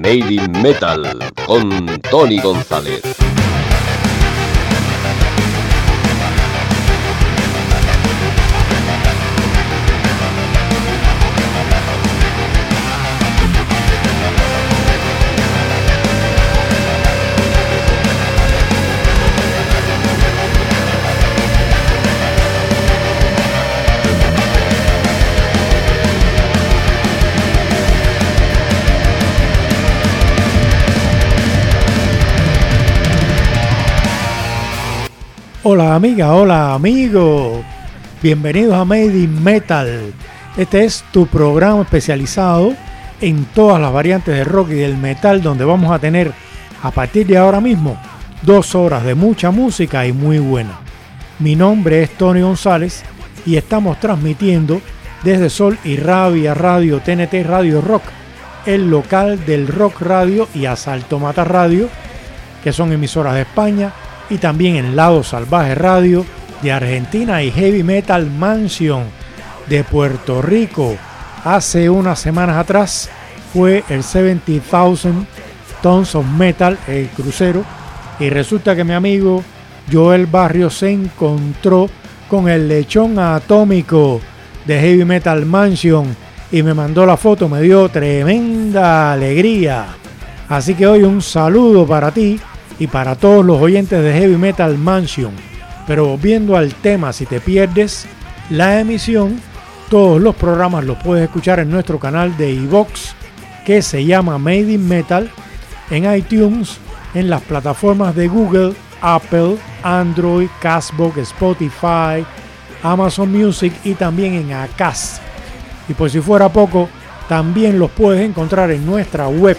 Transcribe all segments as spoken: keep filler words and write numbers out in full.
Made in Metal con Tony González. Hola amiga, hola amigo, bienvenidos a Made in Metal. Este es tu programa especializado en todas las variantes del rock y del metal, donde vamos a tener a partir de ahora mismo dos horas de mucha música y muy buena. Mi nombre es Tony González y estamos transmitiendo desde Sol y Rabia Radio, T N T Radio Rock, el local del Rock Radio y Asalto Mata Radio, que son emisoras de España, y también en Lado Salvaje Radio de Argentina y Heavy Metal Mansion de Puerto Rico. Hace unas semanas atrás fue el setenta thousand Tons of Metal, el crucero, y resulta que mi amigo Joel Barrio se encontró con el lechón atómico de Heavy Metal Mansion y me mandó la foto, me dio tremenda alegría. Así que hoy un saludo para ti y para todos los oyentes de Heavy Metal Mansion. Pero volviendo al tema, si te pierdes la emisión, todos los programas los puedes escuchar en nuestro canal de iVoox, que se llama Made in Metal, en iTunes, en las plataformas de Google, Apple, Android, Castbox, Spotify, Amazon Music y también en Acast. Y por si fuera poco, también los puedes encontrar en nuestra web.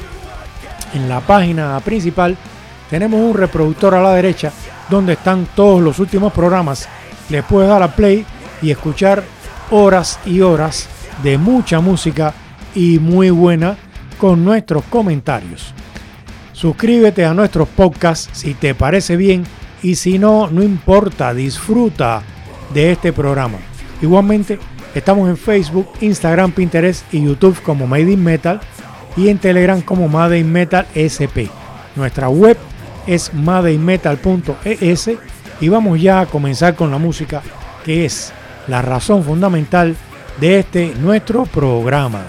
En la página principal tenemos un reproductor a la derecha donde están todos los últimos programas. Le puedes dar a play y escuchar horas y horas de mucha música y muy buena con nuestros comentarios. Suscríbete a nuestros podcasts si te parece bien y si no, no importa, disfruta de este programa. Igualmente, estamos en Facebook, Instagram, Pinterest y YouTube como Made in Metal y en Telegram como Made in Metal S P. Nuestra web es made in metal punto e s y vamos ya a comenzar con la música, que es la razón fundamental de este nuestro programa.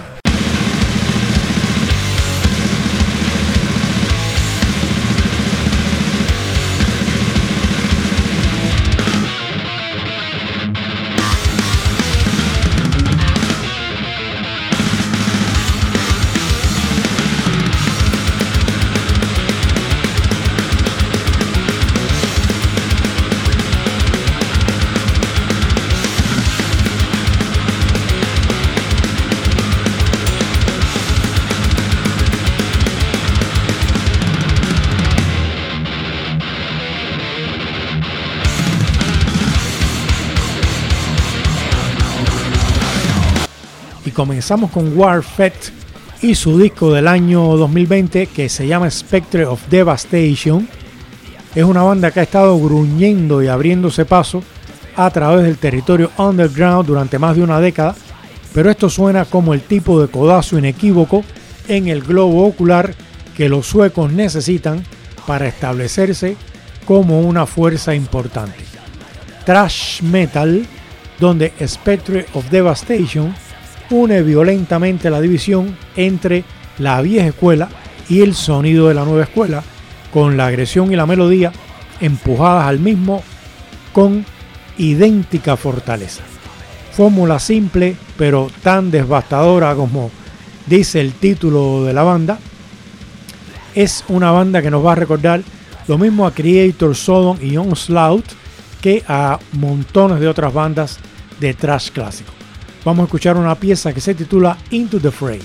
Comenzamos con Warfest y su disco del año dos mil veinte que se llama Spectre of Devastation. Es una banda que ha estado gruñendo y abriéndose paso a través del territorio underground durante más de una década, pero esto suena como el tipo de codazo inequívoco en el globo ocular que los suecos necesitan para establecerse como una fuerza importante. Thrash metal, donde Spectre of Devastation une violentamente la división entre la vieja escuela y el sonido de la nueva escuela, con la agresión y la melodía empujadas al mismo con idéntica fortaleza. Fórmula simple pero tan devastadora como dice el título de la banda. Es una banda que nos va a recordar lo mismo a Creator, Sodom y Onslaught que a montones de otras bandas de thrash clásico. Vamos a escuchar una pieza que se titula Into the Fray.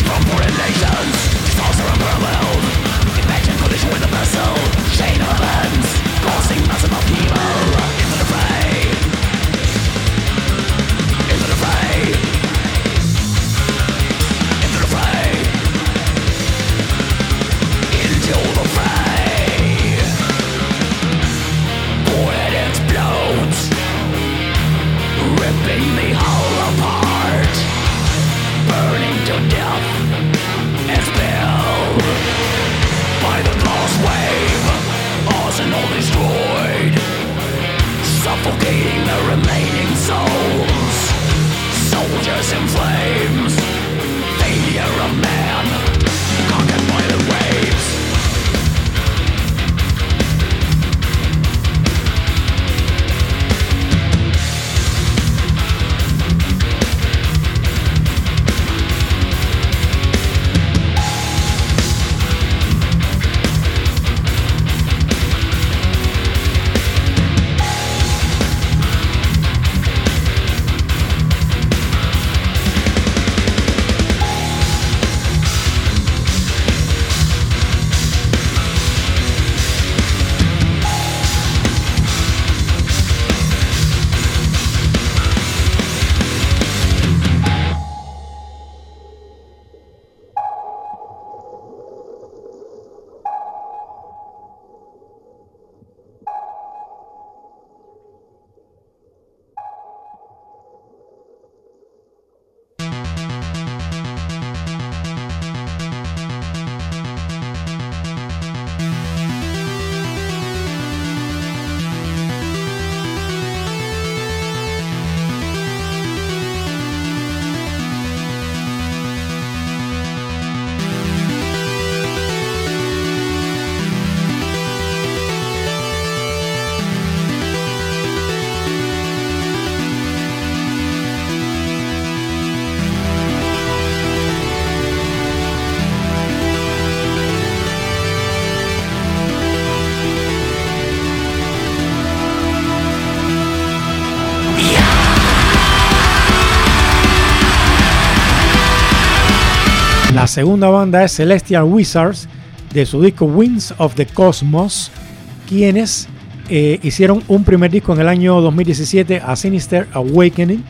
La segunda banda es Celestial Wizards, de su disco Winds of the Cosmos, quienes eh, hicieron un primer disco en el año dos mil diecisiete, A Sinister Awakening,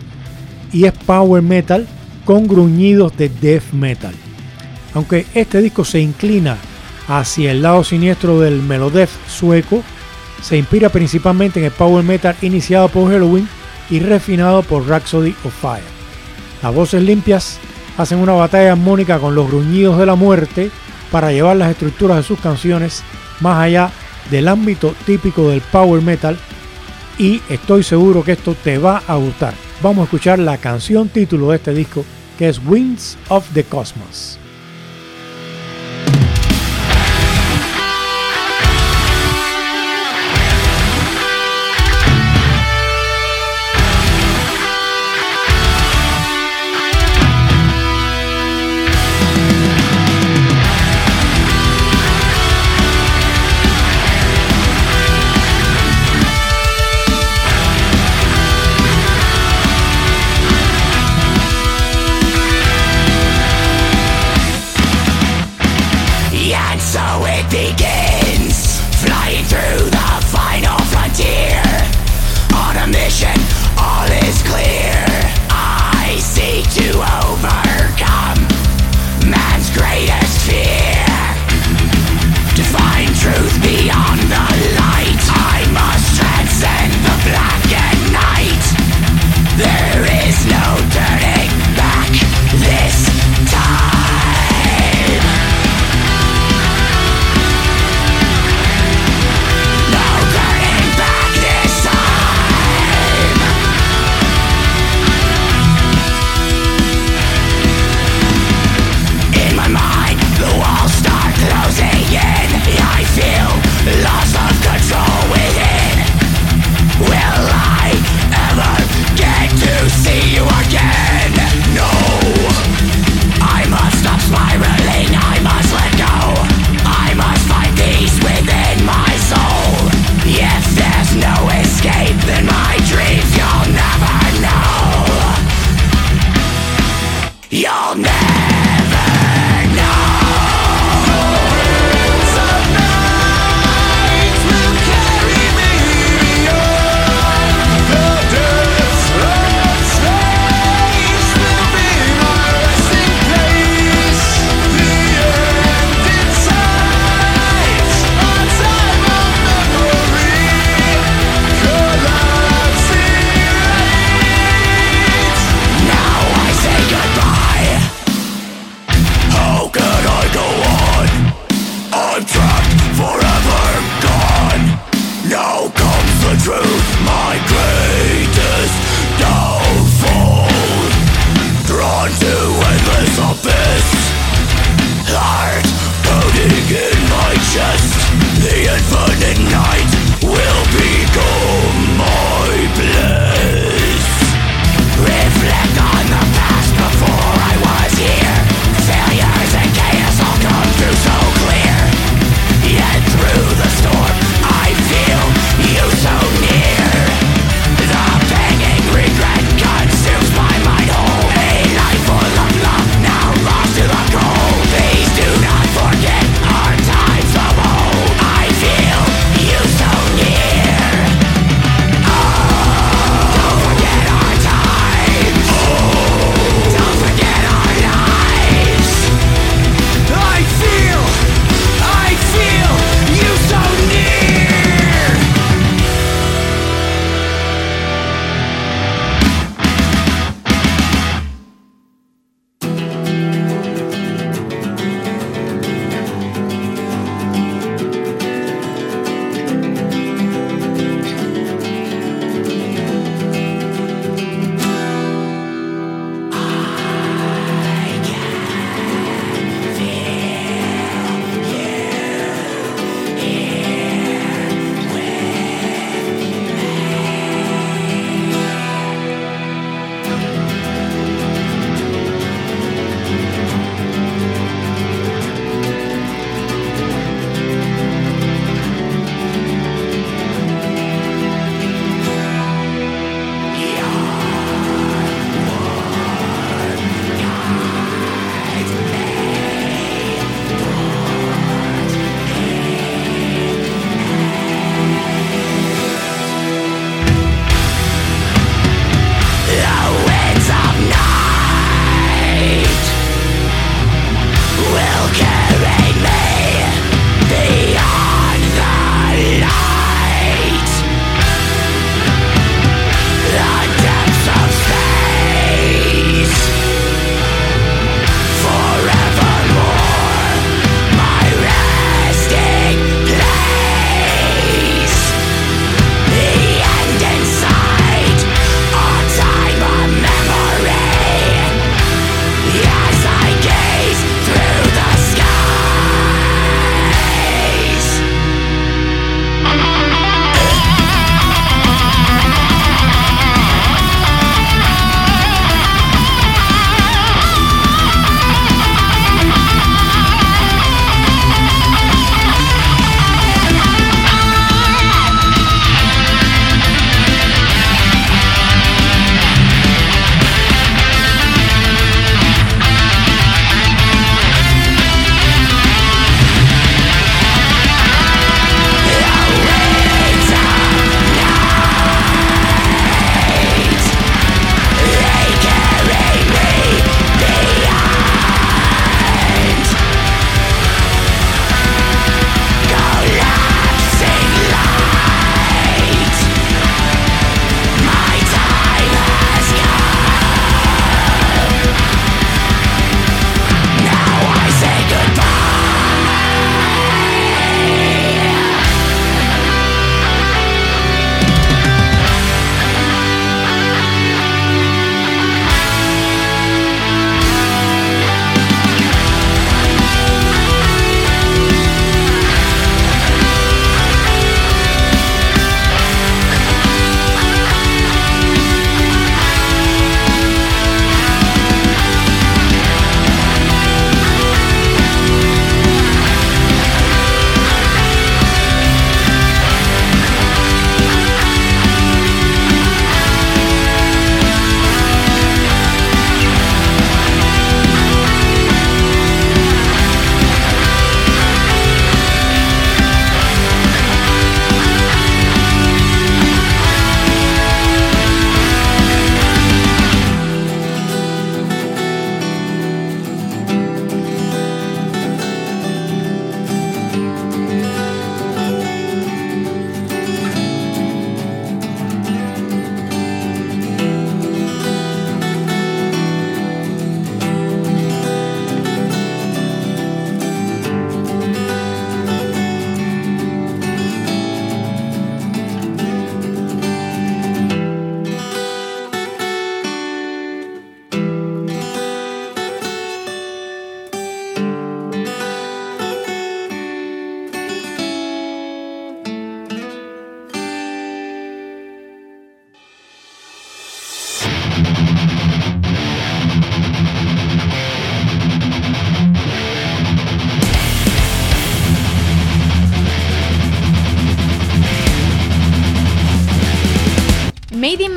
y es power metal con gruñidos de death metal. Aunque este disco se inclina hacia el lado siniestro del melodeath sueco, se inspira principalmente en el power metal iniciado por Helloween y refinado por Rhapsody of Fire. Las voces limpias hacen una batalla armónica con los gruñidos de la muerte para llevar las estructuras de sus canciones más allá del ámbito típico del power metal, y estoy seguro que esto te va a gustar. Vamos a escuchar la canción título de este disco, que es Winds of the Cosmos.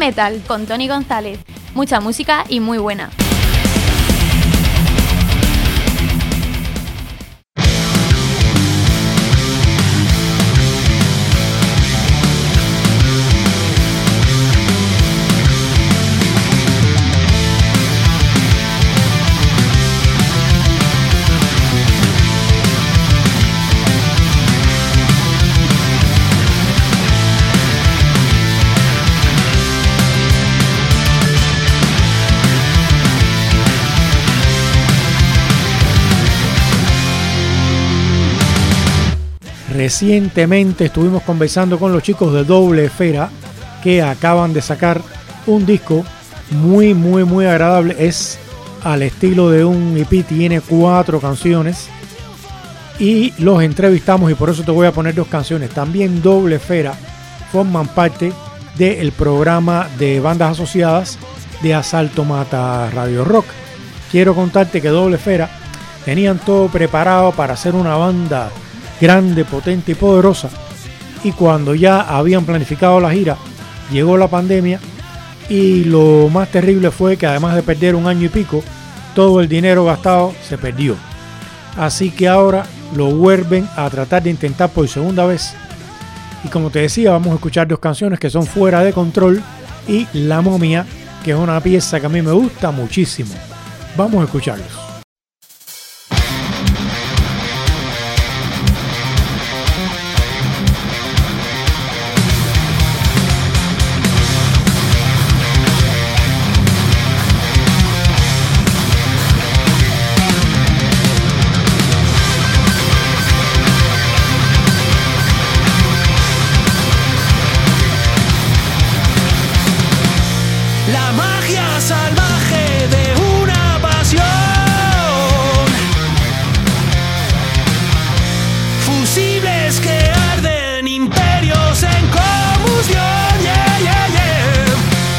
Metal con Tony González. Mucha música y muy buena. Recientemente estuvimos conversando con los chicos de Doble Esfera, que acaban de sacar un disco muy muy muy agradable. Es al estilo de un E P, tiene cuatro canciones y los entrevistamos, y por eso te voy a poner dos canciones. También Doble Esfera forman parte del programa de bandas asociadas de Asalto Mata Radio Rock. Quiero contarte que Doble Esfera tenían todo preparado para hacer una banda grande, potente y poderosa, y cuando ya habían planificado la gira llegó la pandemia, y lo más terrible fue que además de perder un año y pico, todo el dinero gastado se perdió. Así que ahora lo vuelven a tratar de intentar por segunda vez, y como te decía, vamos a escuchar dos canciones que son Fuera de Control y La Momia, que es una pieza que a mí me gusta muchísimo. Vamos a escucharlos. La magia salvaje de una pasión, fusibles que arden, imperios en combustión, yeah, yeah, yeah.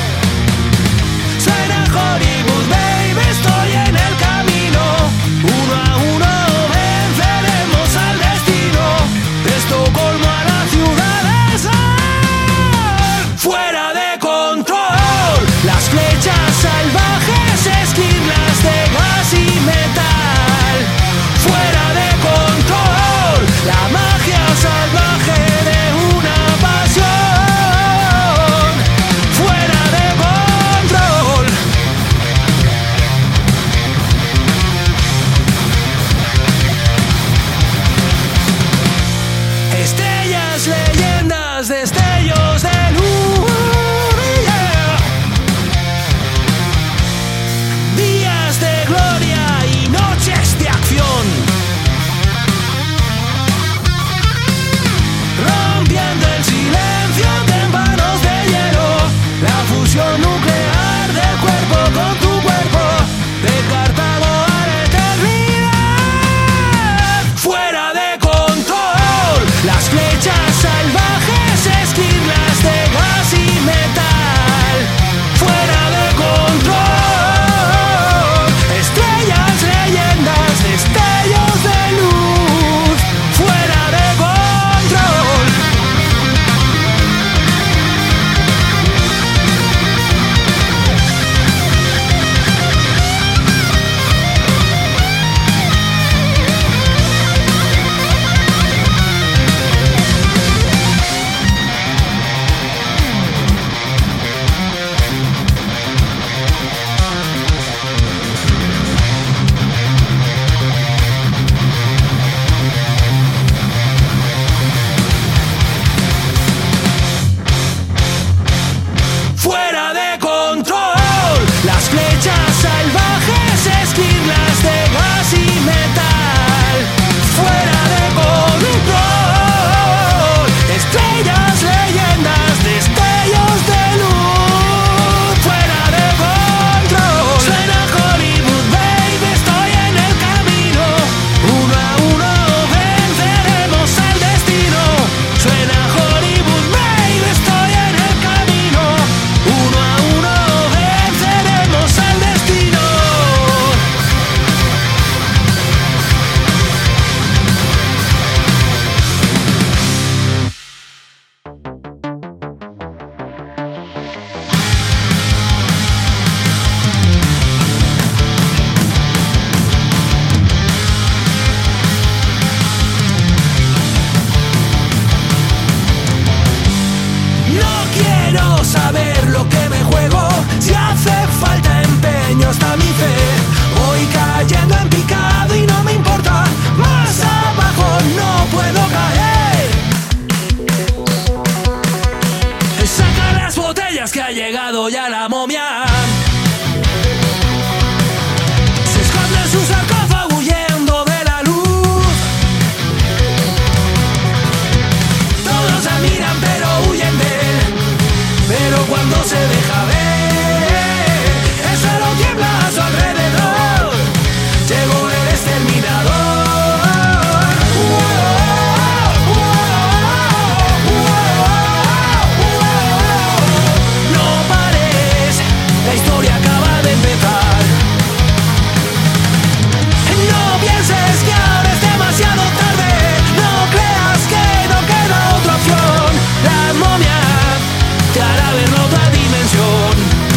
Suena Hollywood, baby, estoy en el camino. Uno a uno venceremos al destino, de Estocolmo a la ciudad de Sal. Fuera de control, las flechas salvajes, esquirlas de gas y metal. Fuera de control, la magia salvaje de una pasión. Fuera de control. Estrellas, leyendas, destellos de luz. Días de gloria y noches de acción. hasta mi fe. Voy cayendo en picado y no me importa, más abajo no puedo caer. Saca las botellas que ha llegado ya la momia. Se esconde en su sarcófago huyendo de la luz. Todos la miran pero huyen de él. Pero cuando se deja ver, el suelo tiembla a su alrededor. Llegó el exterminador. No pares, la historia acaba de empezar. No pienses que ahora es demasiado tarde. No creas que no queda otra opción. La momia te hará ver otra dimensión.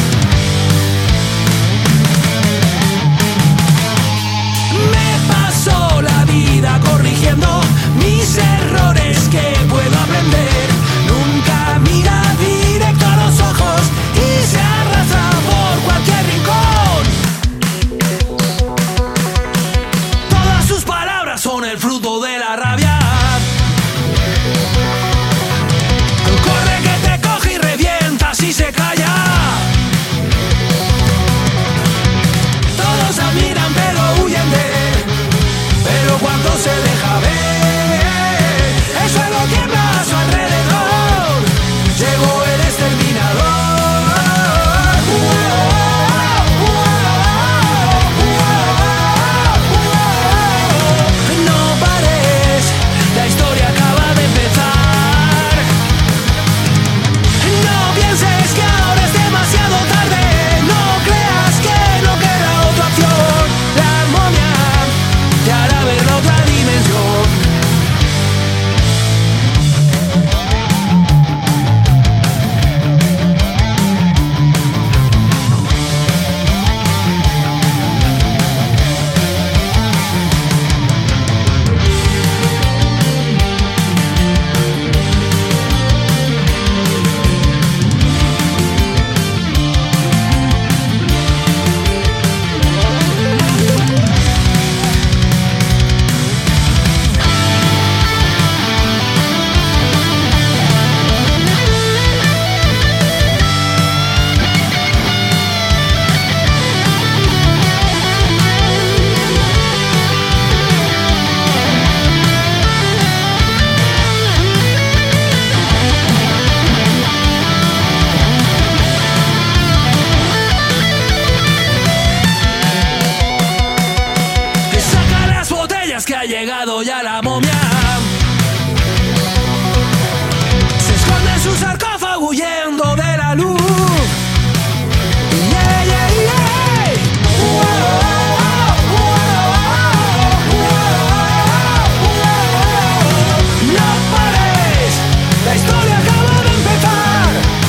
Me paso la vida corrigiendo mis errores que puedo aprender. Nunca mira directo a los ojos y se arrastra por cualquier rincón. Todas sus palabras son el fruto de la rabia. Corre que te coge y revienta si se calla. Todos admiran pero huyen de él. Pero cuando se deja ver, el suelo tiembla a su alrededor. Llegó el exterminador. No pares, la historia acaba de empezar. No pienses que ahora es demasiado tarde. No creas que no queda otra opción. La momia te hará ver otra dimensión. Saca las botellas que ha llegado ya la momia. Se esconde en su sarcófago huyendo de la luz. Yeah, yeah, yeah. No pares, la historia acaba de empezar.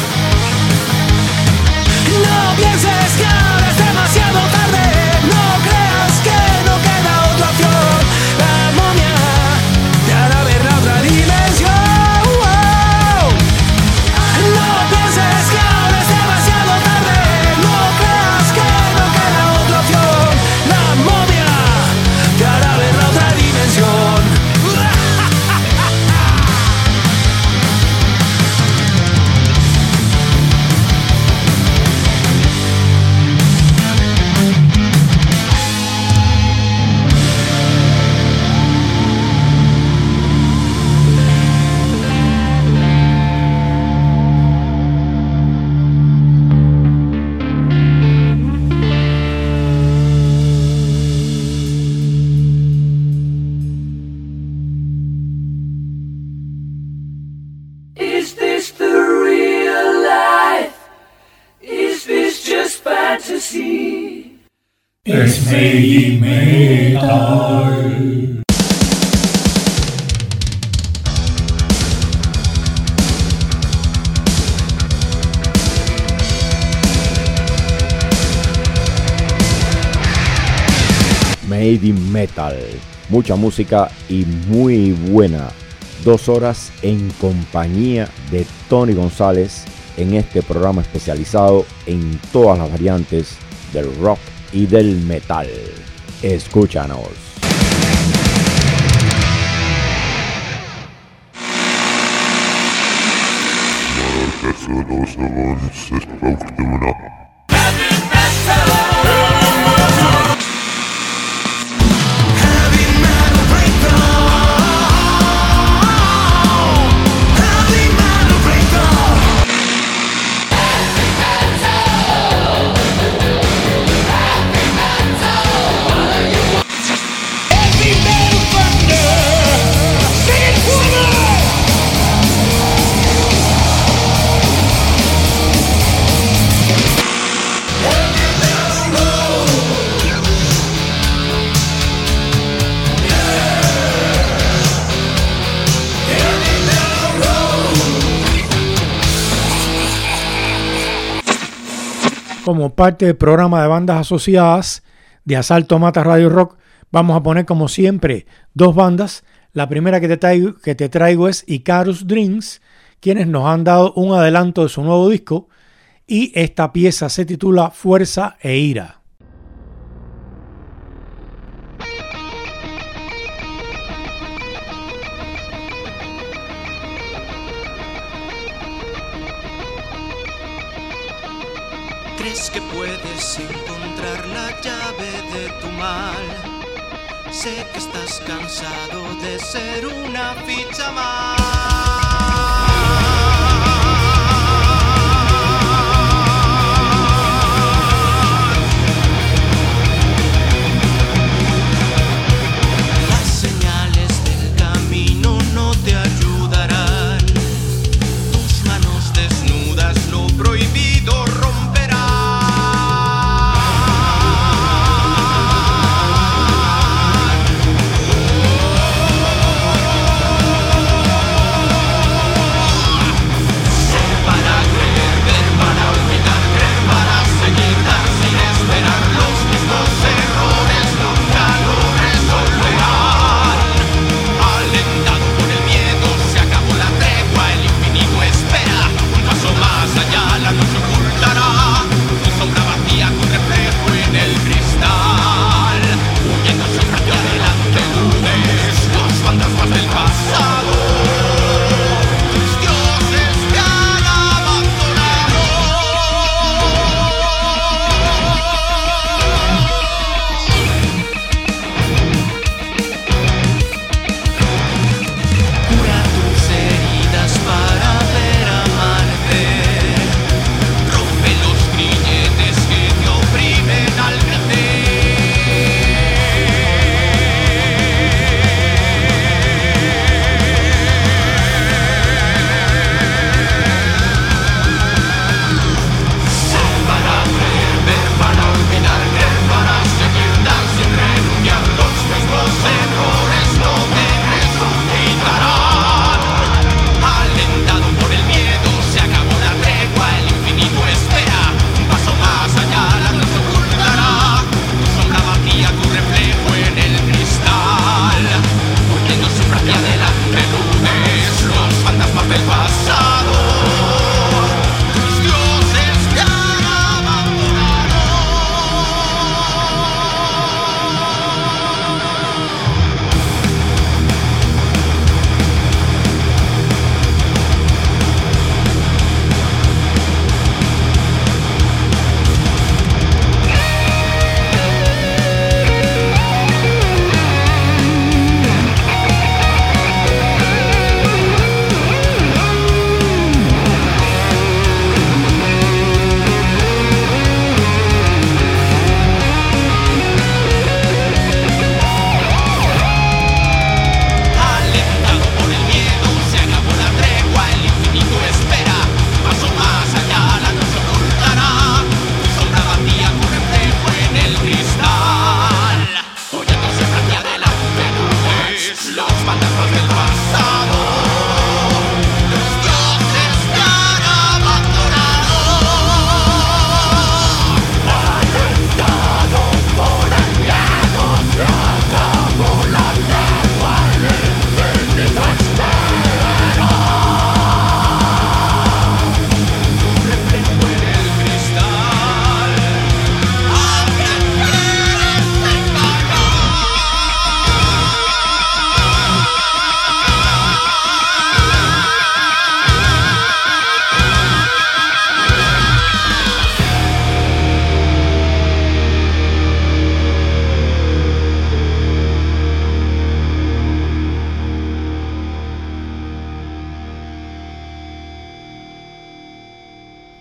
No pienses que ahora es demasiado tarde. No creas que no queda otra opción. La momia te hará ver la otra dimensión. No pienses que ahora es demasiado tarde. No creas que no queda otra opción. La momia te hará ver la otra dimensión. Is this the real life? Is this just fantasy? Es Made Metal. Made in Metal, mucha música y muy buena. Dos horas en compañía de Tony González en este programa especializado en todas las variantes del rock y del metal. Escúchanos. Como parte del programa de bandas asociadas de Asalto Mata Radio Rock, vamos a poner como siempre dos bandas. La primera que te traigo, que te traigo es Icarus Dreams, quienes nos han dado un adelanto de su nuevo disco, y esta pieza se titula Fuerza e Ira. ¿Crees que puedes encontrar la llave de tu mal? Sé que estás cansado de ser una ficha más. Las señales del camino no te ayudarán. Tus manos desnudas lo prohibido romperán.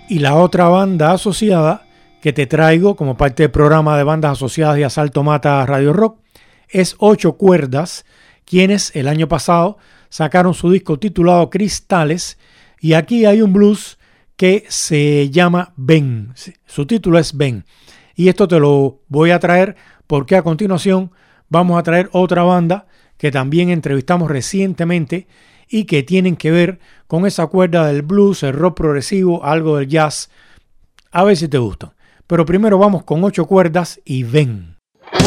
Y la otra banda asociada que te traigo como parte del programa de bandas asociadas de Asalto Mata Radio Rock es Ocho Cuerdas, quienes el año pasado sacaron su disco titulado Cristales, y aquí hay un blues que se llama Ven. Su título es Ven. Y esto te lo voy a traer porque a continuación vamos a traer otra banda que también entrevistamos recientemente y que tienen que ver con esa cuerda del blues, el rock progresivo, algo del jazz. A ver si te gustan. Pero primero vamos con Ocho Cuerdas y Ven.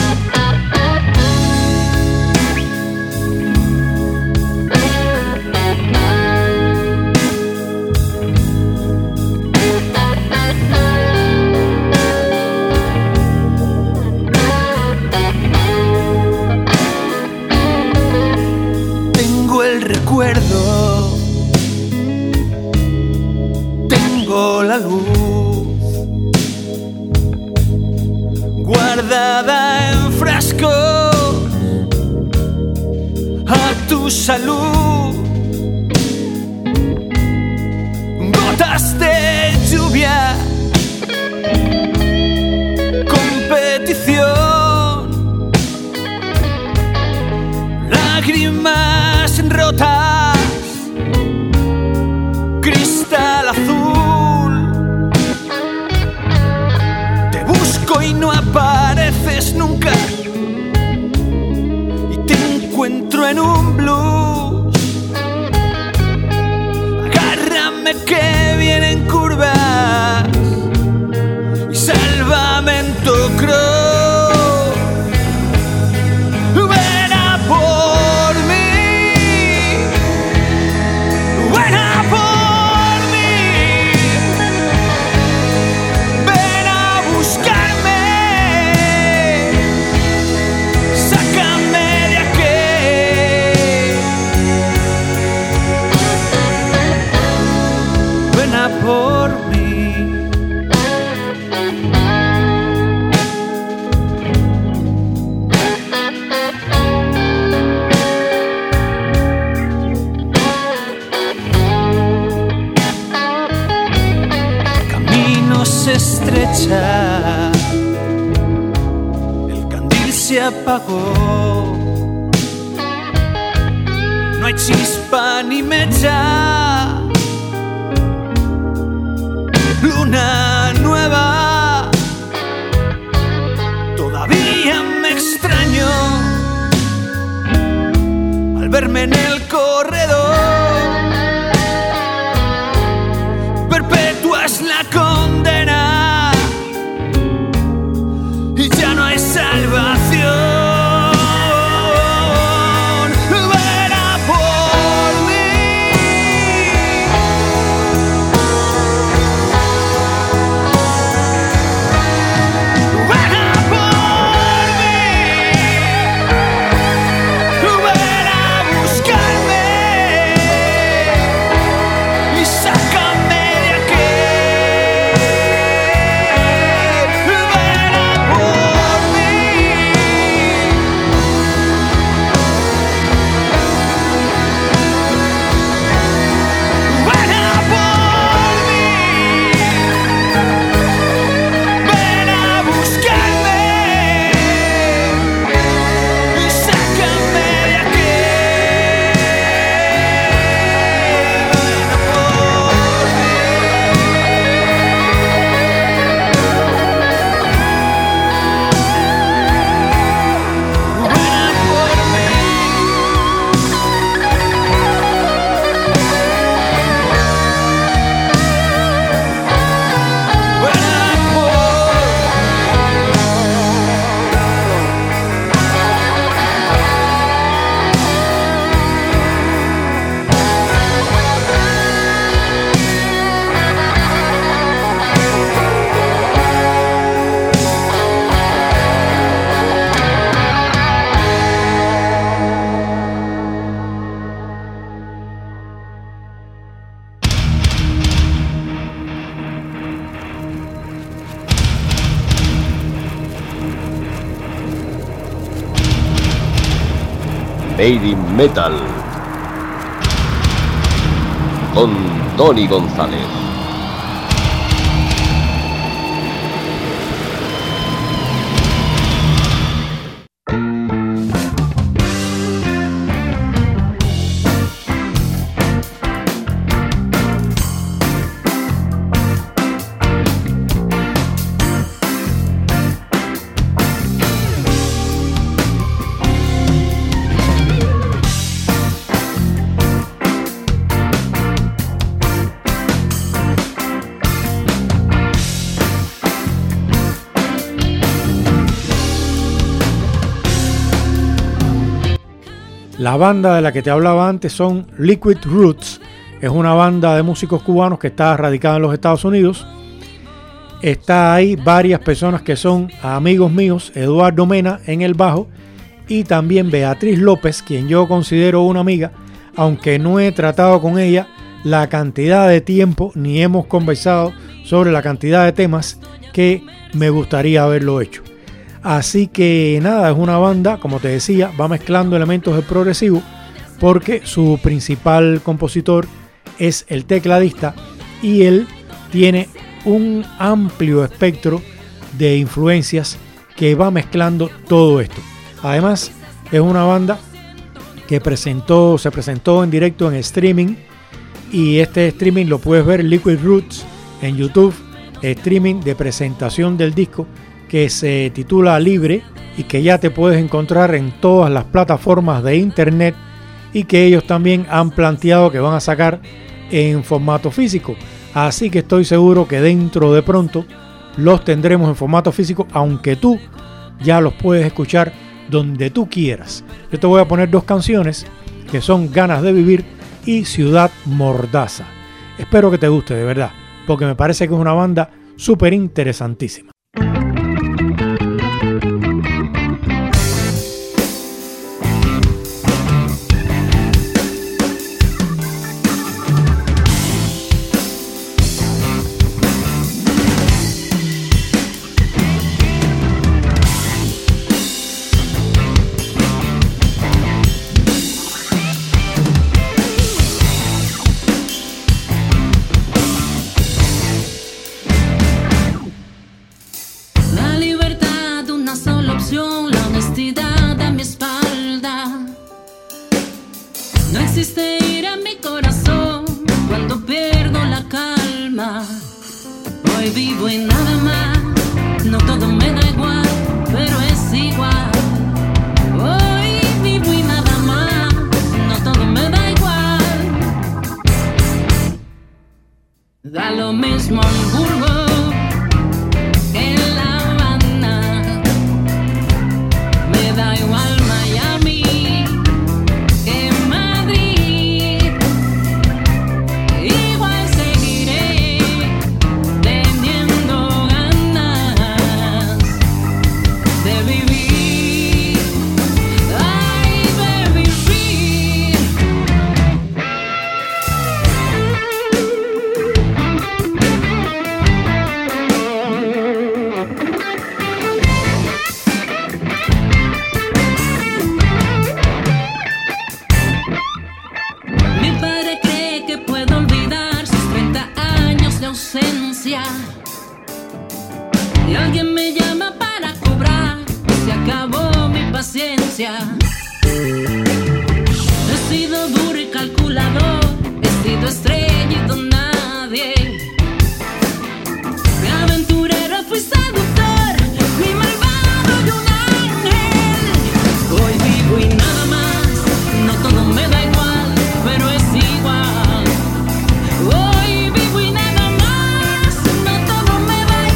Recuerdo, tengo la luz guardada en frascos a tu salud, gotas de lluvia, competición, lágrimas rotas, cristal azul. Te busco y no apareces nunca, y te encuentro en un blues. Agárrame que vienen curvas y salvamento cross. Estrecha, el candil se apagó, no hay chispa ni mecha, luna nueva, todavía me extraño al verme en el corredor, perpetua es la condena. Ya no hay salvación. Ven a por mí. Ven a por mí. Ven a buscarme y sácame de aquí. Made in Metal con Tony González. La banda de la que te hablaba antes son Liquid Roots. Es una banda de músicos cubanos que está radicada en los Estados Unidos. Está ahí varias personas que son amigos míos. Eduardo Mena en el bajo y también Beatriz López, quien yo considero una amiga, aunque no he tratado con ella la cantidad de tiempo ni hemos conversado sobre la cantidad de temas que me gustaría haberlo hecho. Así que nada, es una banda, como te decía, va mezclando elementos del progresivo porque su principal compositor es el tecladista y él tiene un amplio espectro de influencias que va mezclando todo esto. Además, es una banda que presentó, se presentó en directo en streaming y este streaming lo puedes ver en Liquid Roots en YouTube, streaming de presentación del disco que se titula Libre y que ya te puedes encontrar en todas las plataformas de internet y que ellos también han planteado que van a sacar en formato físico. Así que estoy seguro que dentro de pronto los tendremos en formato físico, aunque tú ya los puedes escuchar donde tú quieras. Yo te voy a poner dos canciones que son Ganas de Vivir y Ciudad Mordaza. Espero que te guste de verdad, porque me parece que es una banda súper interesantísima.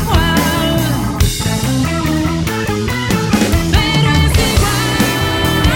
Pero es igual.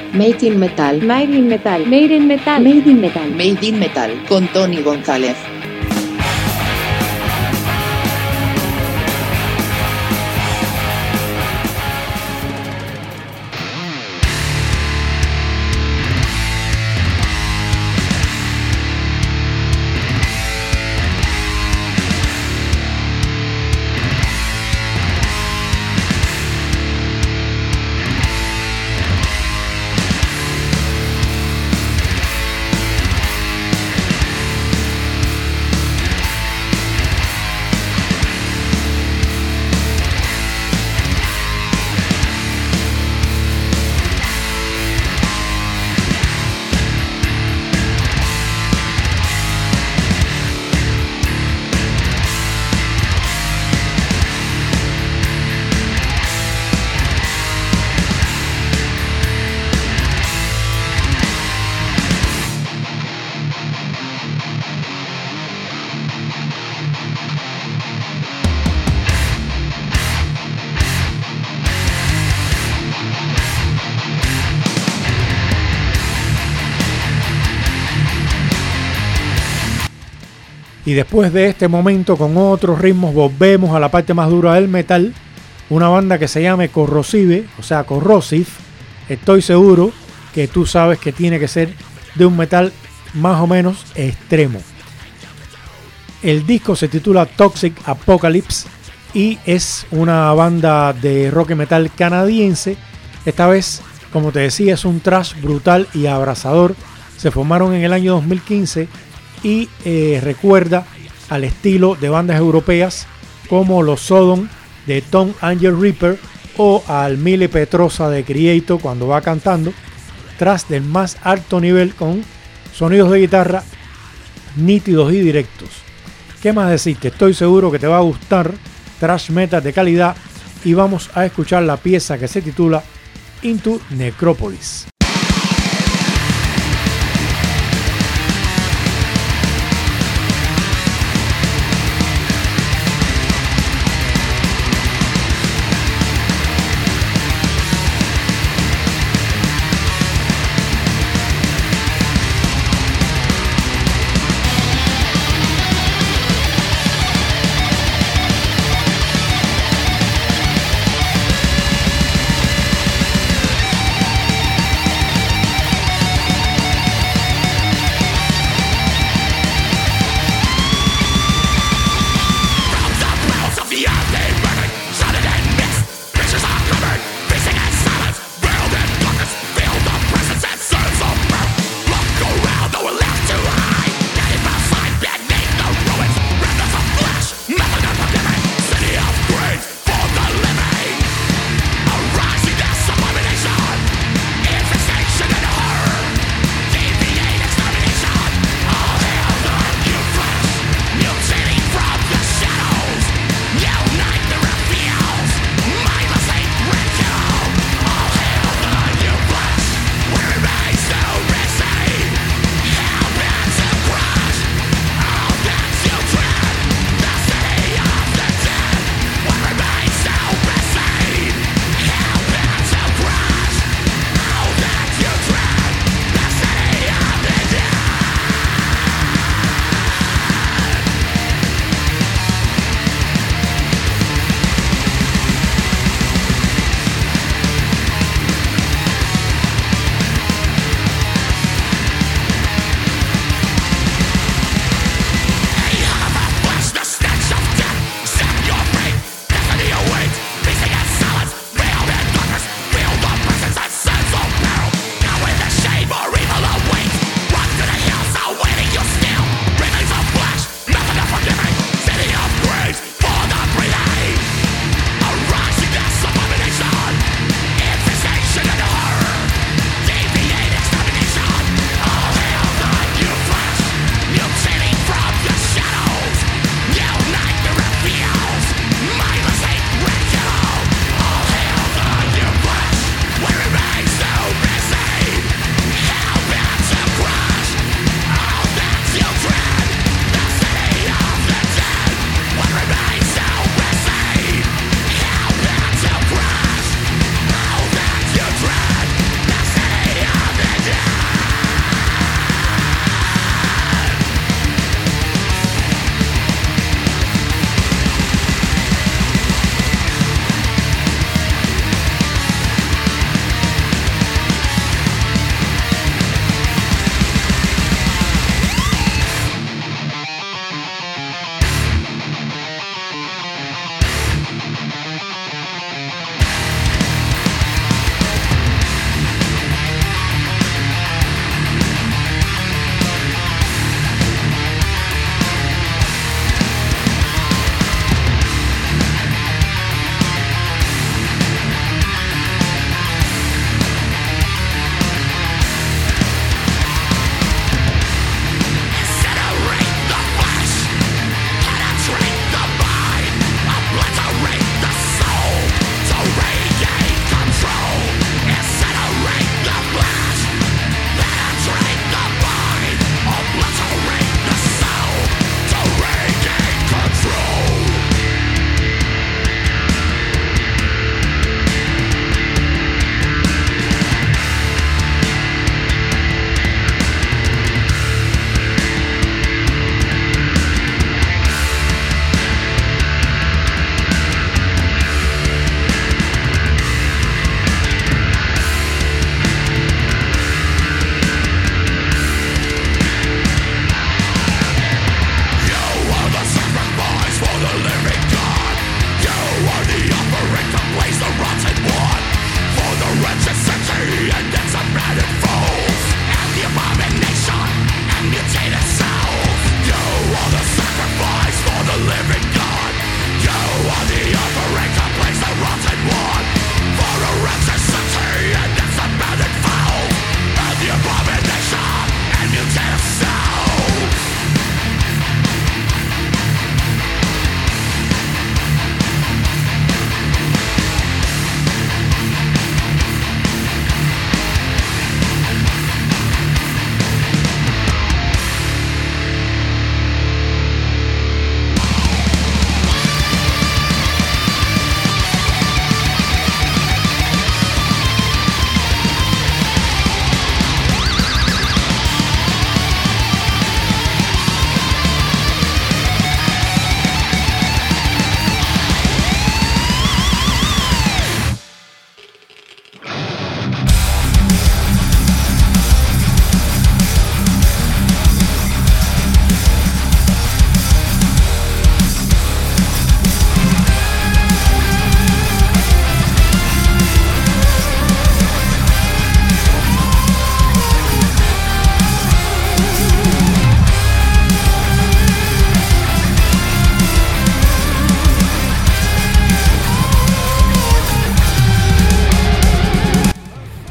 Made in Metal. Made in Metal. Made in Metal. Made in Metal. Made in Metal con Tony González. Y después de este momento, con otros ritmos, volvemos a la parte más dura del metal. Una banda que se llame Corrosive, o sea, Corrosive. Estoy seguro que tú sabes que tiene que ser de un metal más o menos extremo. El disco se titula Toxic Apocalypse y es una banda de rock y metal canadiense. Esta vez, como te decía, es un thrash brutal y abrasador. Se formaron en el año dos mil quince y eh, recuerda al estilo de bandas europeas como los Sodom de Tom Angel Reaper o al Mille Petrosa de Creator cuando va cantando, tras del más alto nivel con sonidos de guitarra nítidos y directos. ¿Qué más decirte? Estoy seguro que te va a gustar thrash metal de calidad y vamos a escuchar la pieza que se titula Into Necropolis.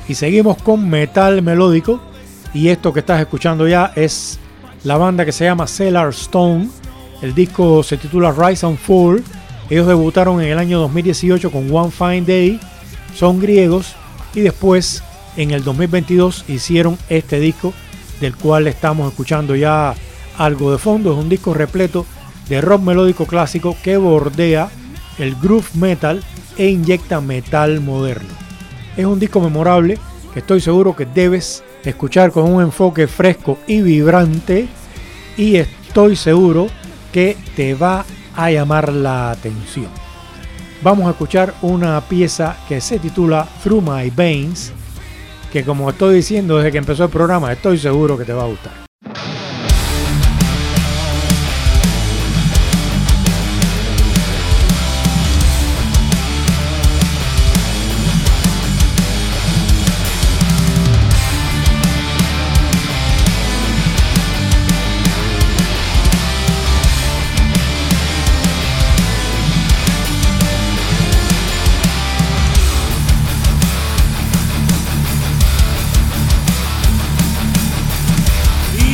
Y seguimos con metal melódico. Y esto que estás escuchando ya es la banda que se llama Cellar Stone. El disco se titula Rise and Fall. Ellos debutaron en el año dos mil dieciocho con One Fine Day. Son griegos. Y después en el dos mil veintidós hicieron este disco, del cual estamos escuchando ya algo de fondo. Es un disco repleto de rock melódico clásico que bordea el groove metal e inyecta metal moderno. Es un disco memorable que estoy seguro que debes escuchar con un enfoque fresco y vibrante, y estoy seguro que te va a llamar la atención. Vamos a escuchar una pieza que se titula Through My Veins, que como estoy diciendo desde que empezó el programa, estoy seguro que te va a gustar. Y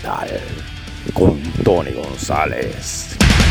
Metal con Tony González.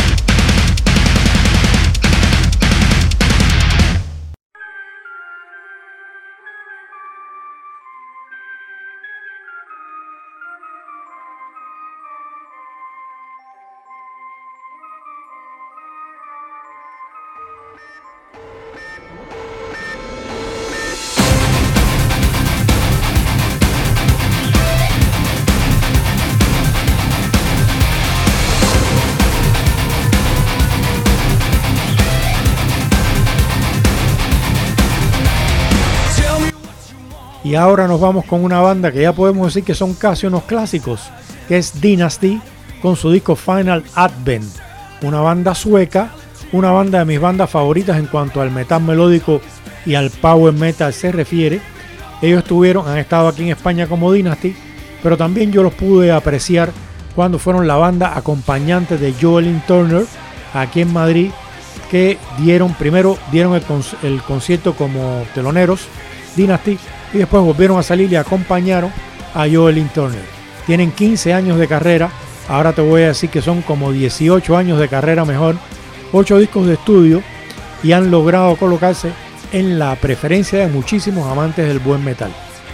Y ahora nos vamos con una banda que ya podemos decir que son casi unos clásicos, que es Dynasty, con su disco Final Advent. Una banda sueca, una banda de mis bandas favoritas en cuanto al metal melódico y al power metal se refiere. Ellos estuvieron, han estado aquí en España como Dynasty, pero también yo los pude apreciar cuando fueron la banda acompañante de Joel Turner aquí en Madrid, que dieron, primero dieron el, el concierto como teloneros, Dynasty, y después volvieron a salir y acompañaron a Joel Turner. Tienen quince años de carrera, ahora te voy a decir que son como dieciocho años de carrera mejor, ocho discos de estudio, y han logrado colocarse en la preferencia de muchísimos amantes del buen metal.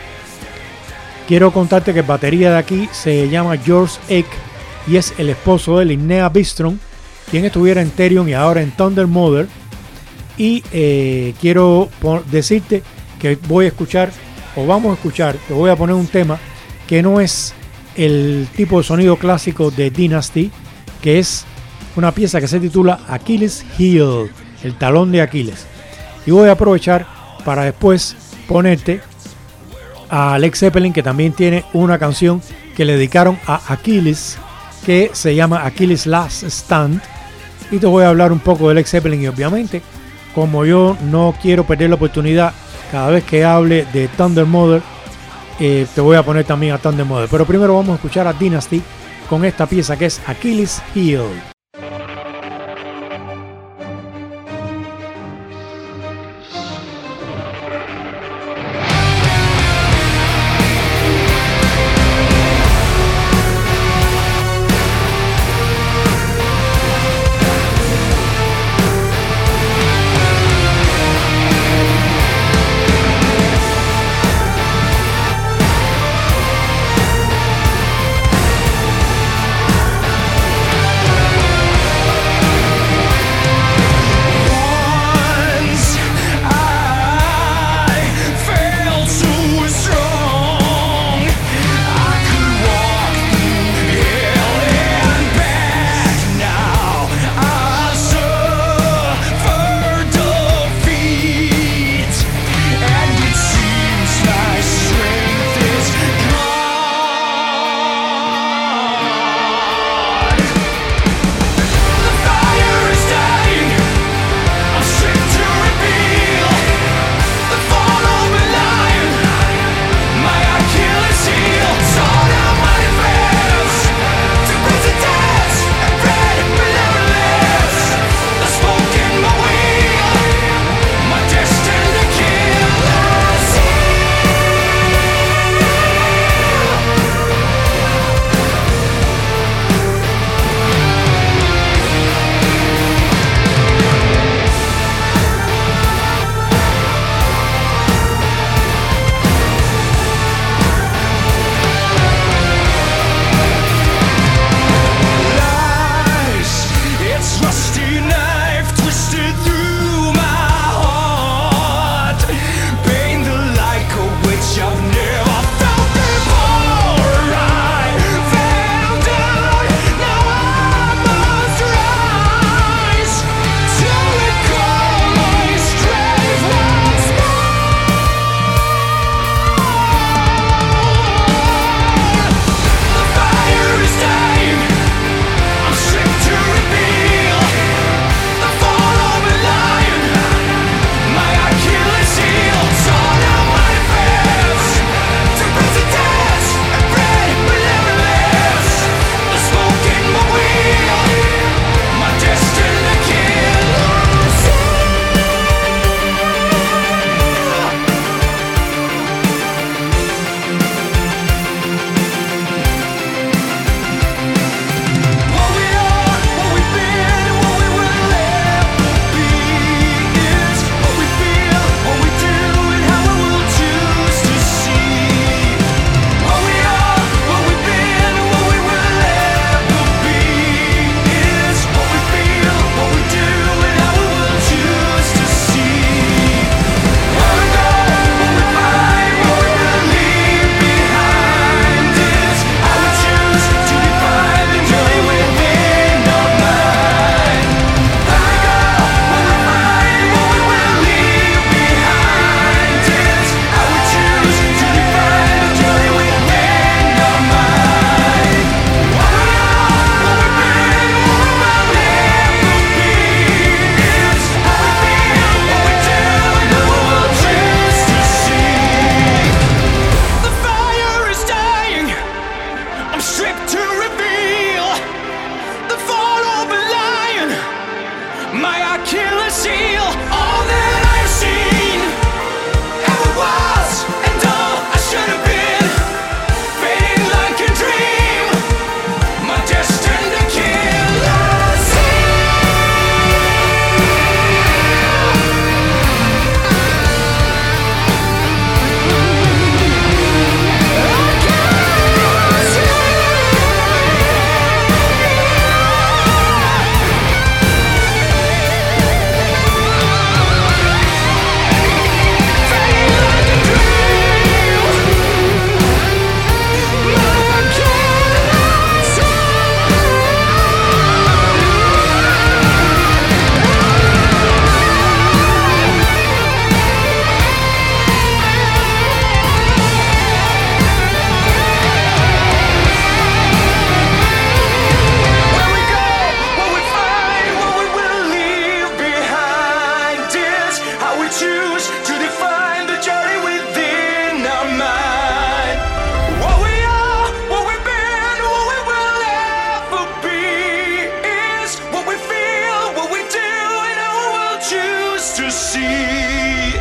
Quiero contarte que el batería de aquí se llama George Eck y es el esposo de Linnea Bistrom, quien estuviera en Therion y ahora en Thunder Mother. Y eh, quiero decirte que voy a escuchar, o vamos a escuchar, te voy a poner un tema que no es el tipo de sonido clásico de Dynasty, que es una pieza que se titula Achilles Heel, el talón de Aquiles. Y voy a aprovechar para después ponerte a Led Zeppelin, que también tiene una canción que le dedicaron a Achilles, que se llama Achilles Last Stand. Y te voy a hablar un poco de Led Zeppelin, y obviamente, como yo no quiero perder la oportunidad cada vez que hable de Thunder Mother, eh, te voy a poner también a Thunder Mother. Pero primero vamos a escuchar a Dynasty con esta pieza que es Achilles Heel. We'll be right back. así.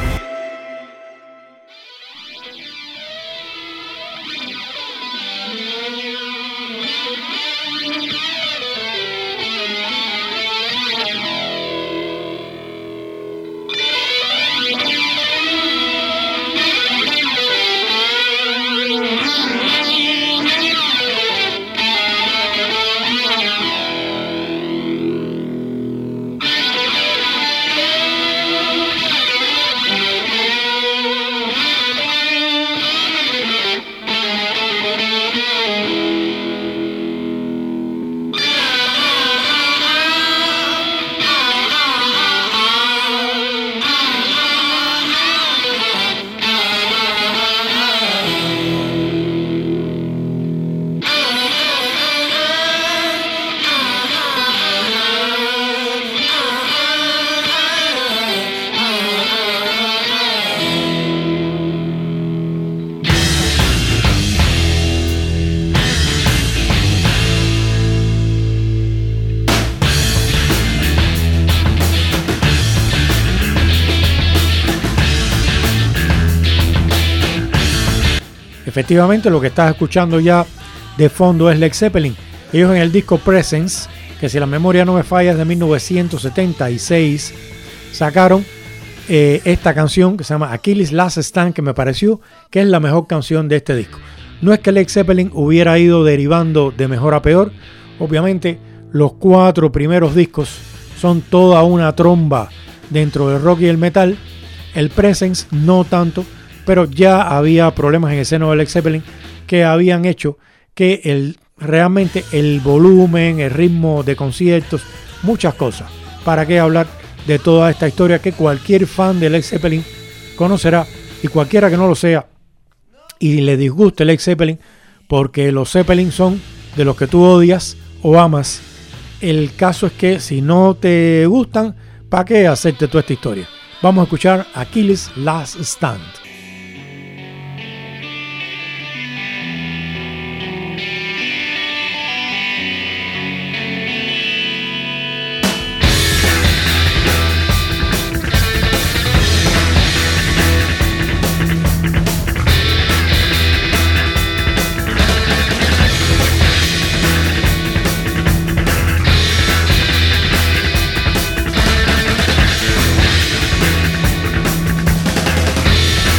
Efectivamente, lo que estás escuchando ya de fondo es Led Zeppelin. Ellos en el disco Presence, que si la memoria no me falla es de mil novecientos setenta y seis, sacaron eh, esta canción que se llama Achilles' Last Stand, que me pareció que es la mejor canción de este disco. No es que Led Zeppelin hubiera ido derivando de mejor a peor. Obviamente los cuatro primeros discos son toda una tromba dentro del rock y el metal. El Presence no tanto, pero ya había problemas en el seno de Led Zeppelin que habían hecho que el, realmente el volumen, el ritmo de conciertos, muchas cosas. ¿Para qué hablar de toda esta historia que cualquier fan de Led Zeppelin conocerá, y cualquiera que no lo sea y le disguste Led Zeppelin, porque los Zeppelin son de los que tú odias o amas? El caso es que si no te gustan, ¿para qué hacerte toda esta historia? Vamos a escuchar Achilles' Last Stand. Thank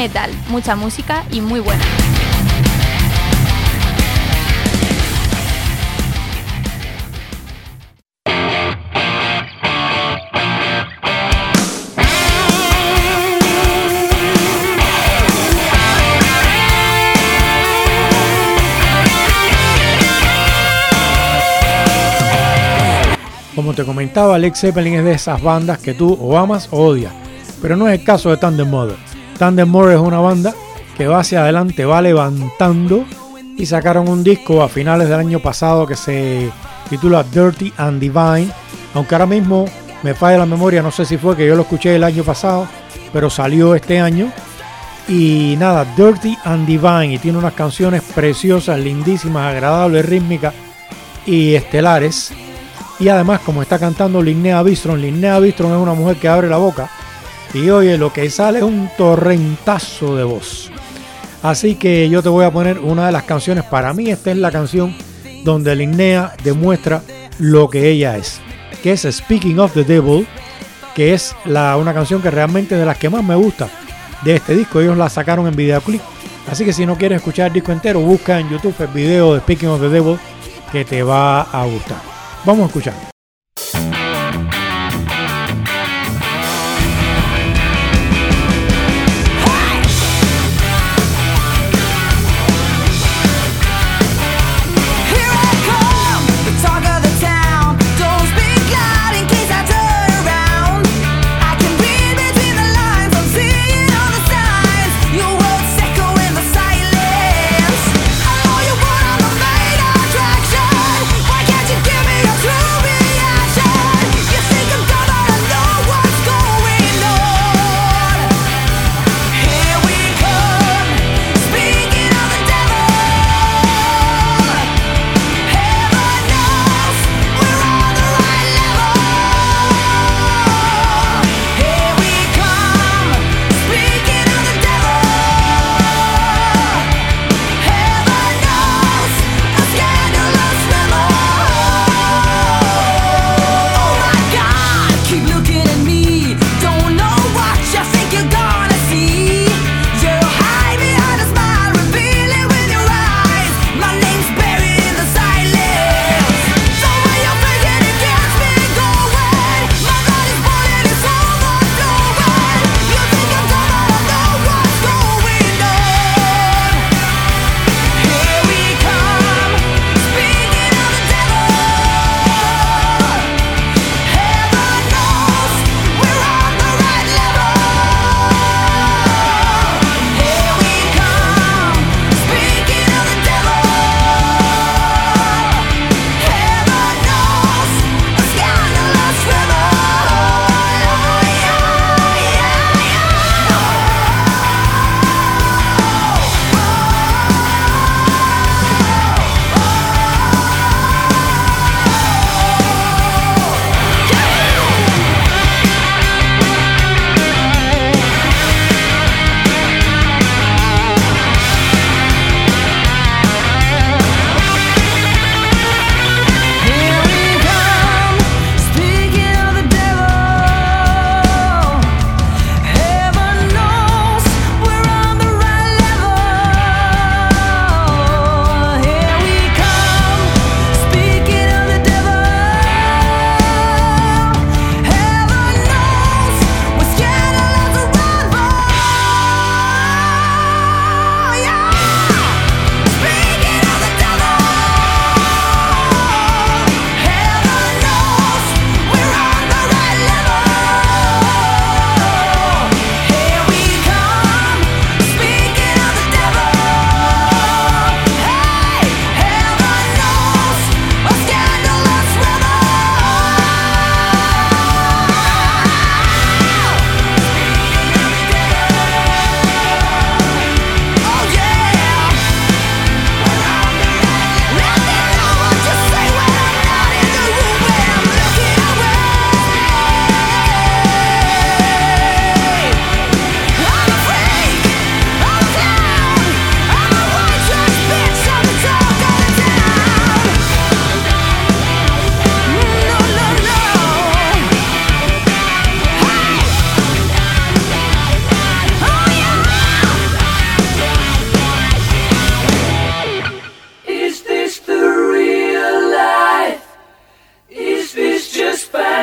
Metal, mucha música y muy buena. Como te comentaba, Led Zeppelin es de esas bandas que tú o amas o odias, pero no es el caso de Thunder Mother. Thunder Mother es una banda que va hacia adelante, va levantando, y sacaron un disco a finales del año pasado que se titula Dirty and Divine, aunque ahora mismo me falla la memoria, no sé si fue que yo lo escuché el año pasado, pero salió este año. Y nada, Dirty and Divine, y tiene unas canciones preciosas, lindísimas, agradables, rítmicas y estelares. Y además, como está cantando Linnea Bistron, Linnea Bistron es una mujer que abre la boca y oye, lo que sale es un torrentazo de voz. Así que yo te voy a poner una de las canciones. Para mí esta es la canción donde Linnea demuestra lo que ella es, que es Speaking of the Devil, que es la, una canción que realmente es de las que más me gusta de este disco. Ellos la sacaron en videoclip, así que si no quieres escuchar el disco entero, busca en YouTube el video de Speaking of the Devil, que te va a gustar. Vamos a escuchar. Why can't you give me a true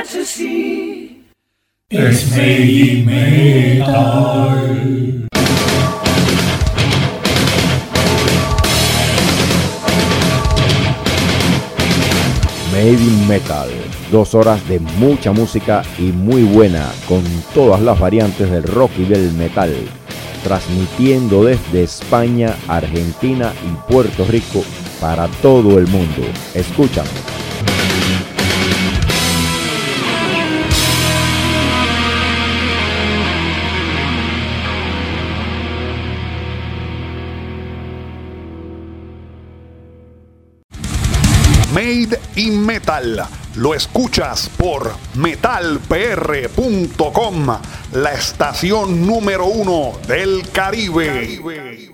Es Made in Metal. Made in Metal, dos horas de mucha música y muy buena, con todas las variantes del rock y del metal, transmitiendo desde España, Argentina y Puerto Rico para todo el mundo. Escúchame. Made in Metal. Lo escuchas por metal p r punto com, la estación número uno del Caribe. Caribe.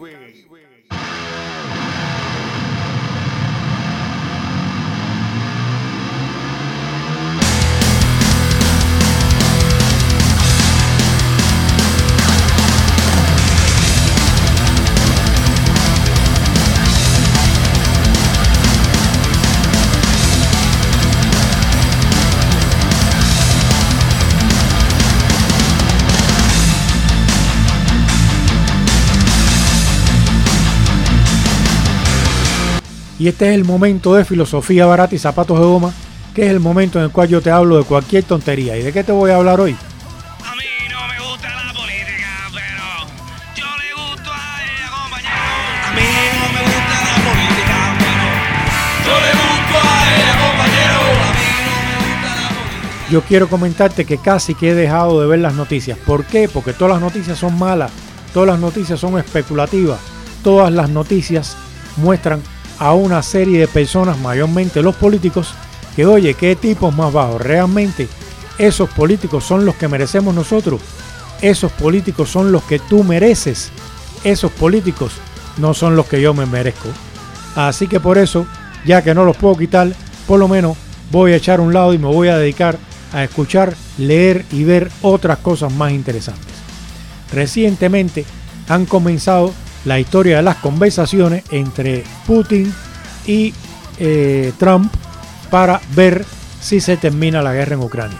Y este es el momento de filosofía barata y zapatos de goma, que es el momento en el cual yo te hablo de cualquier tontería. ¿Y de qué te voy a hablar hoy? A mí no me gusta la política, pero yo le gusto a ella, compañero. A mí no me gusta la política, pero yo le gusto a ella, compañero. A mí no me gusta la política. Yo quiero comentarte que casi que he dejado de ver las noticias. ¿Por qué? Porque todas las noticias son malas, todas las noticias son especulativas, todas las noticias muestran a una serie de personas, mayormente los políticos, que oye, qué tipos más bajos. Realmente esos políticos son los que merecemos nosotros, esos políticos son los que tú mereces, esos políticos no son los que yo me merezco. Así que por eso, ya que no los puedo quitar, por lo menos voy a echar a un lado y me voy a dedicar a escuchar, leer y ver otras cosas más interesantes. Recientemente han comenzado la historia de las conversaciones entre Putin y eh, Trump para ver si se termina la guerra en Ucrania.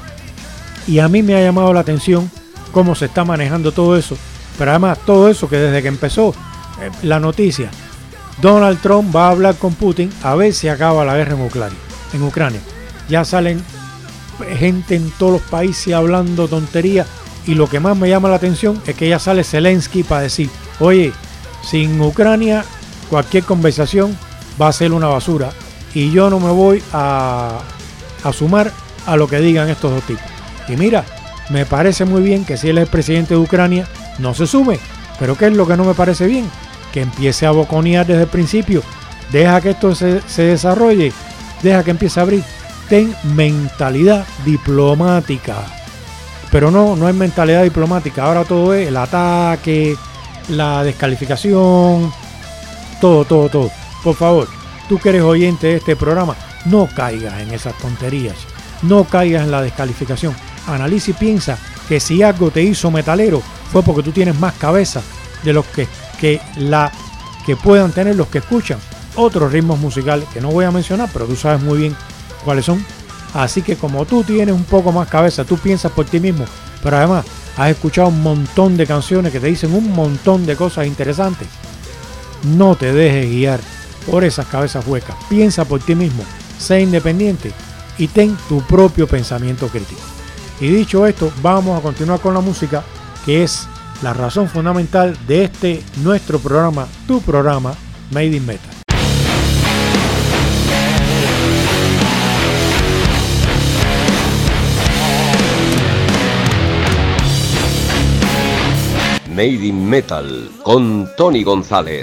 Y a mí me ha llamado la atención cómo se está manejando todo eso, pero además todo eso que desde que empezó eh, la noticia, Donald Trump va a hablar con Putin a ver si acaba la guerra en Ucrania. En Ucrania ya salen gente en todos los países hablando tonterías, y lo que más me llama la atención es que ya sale Zelensky para decir: oye, sin Ucrania cualquier conversación va a ser una basura y yo no me voy a, a sumar a lo que digan estos dos tipos. Y mira, me parece muy bien que si él es el presidente de Ucrania no se sume, pero ¿qué es lo que no me parece bien? Que empiece a boconear desde el principio, deja que esto se, se desarrolle, deja que empiece a abrir. Ten mentalidad diplomática, pero no, no hay mentalidad diplomática, ahora todo es el ataque, la descalificación, todo, todo, todo. Por favor, tú que eres oyente de este programa, no caigas en esas tonterías, no caigas en la descalificación. Analiza y piensa que si algo te hizo metalero fue porque tú tienes más cabeza de los que, que, la, que puedan tener los que escuchan otros ritmos musicales que no voy a mencionar, pero tú sabes muy bien cuáles son. Así que como tú tienes un poco más cabeza, tú piensas por ti mismo, pero además has escuchado un montón de canciones que te dicen un montón de cosas interesantes, no te dejes guiar por esas cabezas huecas. Piensa por ti mismo, sé independiente y ten tu propio pensamiento crítico. Y dicho esto, vamos a continuar con la música, que es la razón fundamental de este nuestro programa, tu programa Made in Metal. Made in Metal con Tony González.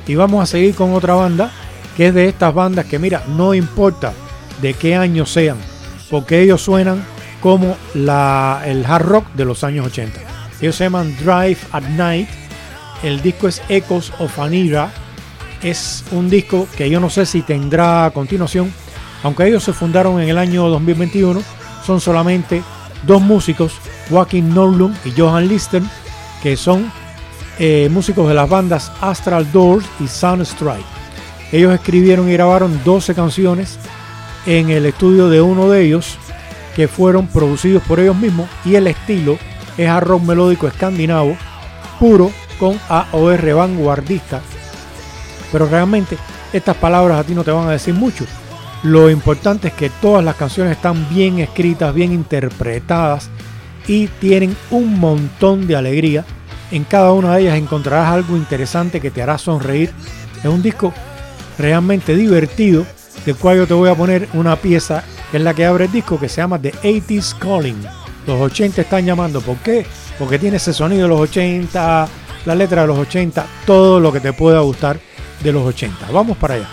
Y vamos a seguir con otra banda que es de estas bandas que, mira, no importa de qué año sean, porque ellos suenan como la, el hard rock de los años ochenta. Ellos se llaman Drive at Night. El disco es Echoes of an Era. Es un disco que yo no sé si tendrá continuación, aunque ellos se fundaron en el año dos mil veintiuno. Son solamente dos músicos, Joaquin Norlund y Johan Listen, que son eh, músicos de las bandas Astral Doors y Sunstrike. Ellos escribieron y grabaron doce canciones en el estudio de uno de ellos, que fueron producidos por ellos mismos, y el estilo es hard rock melódico escandinavo puro con A O R vanguardista. Pero realmente estas palabras a ti no te van a decir mucho. Lo importante es que todas las canciones están bien escritas, bien interpretadas y tienen un montón de alegría. En cada una de ellas encontrarás algo interesante que te hará sonreír. Es un disco realmente divertido, del cual yo te voy a poner una pieza que es la que abre el disco, que se llama The eighties Calling. Los ochenta están llamando. ¿Por qué? Porque tiene ese sonido de los ochenta, la letra de los ochenta, todo lo que te pueda gustar de los ochenta. Vamos para allá.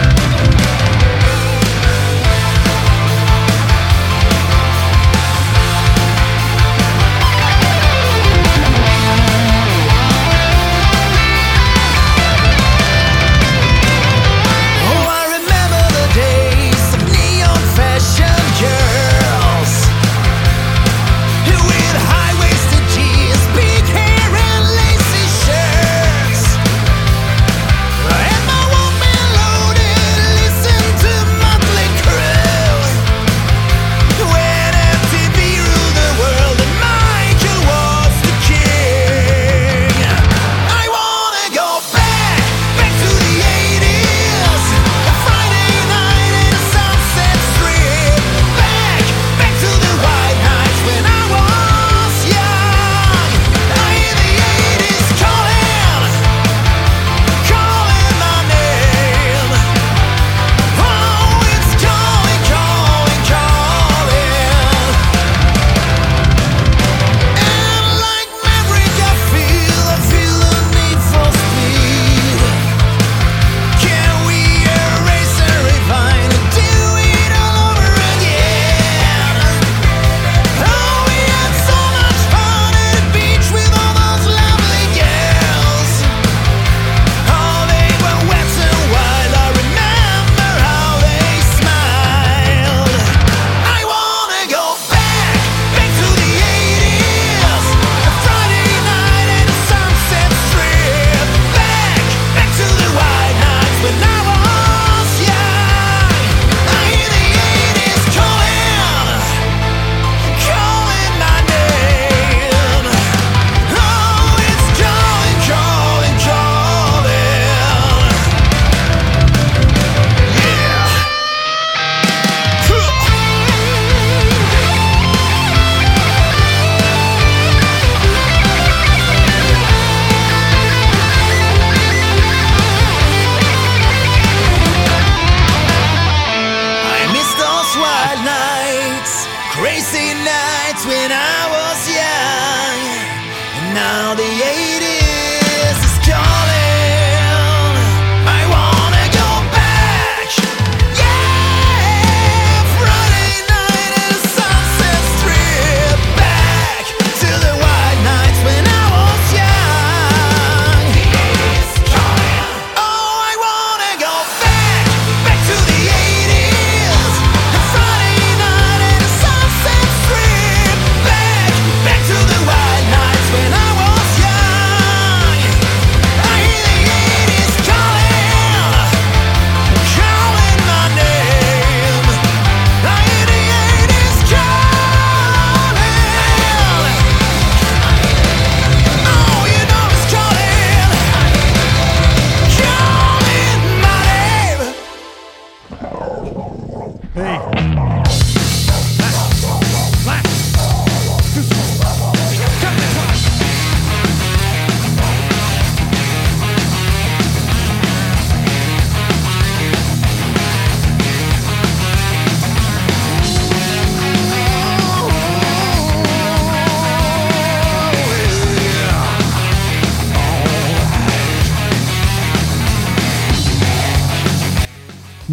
We'll be right back.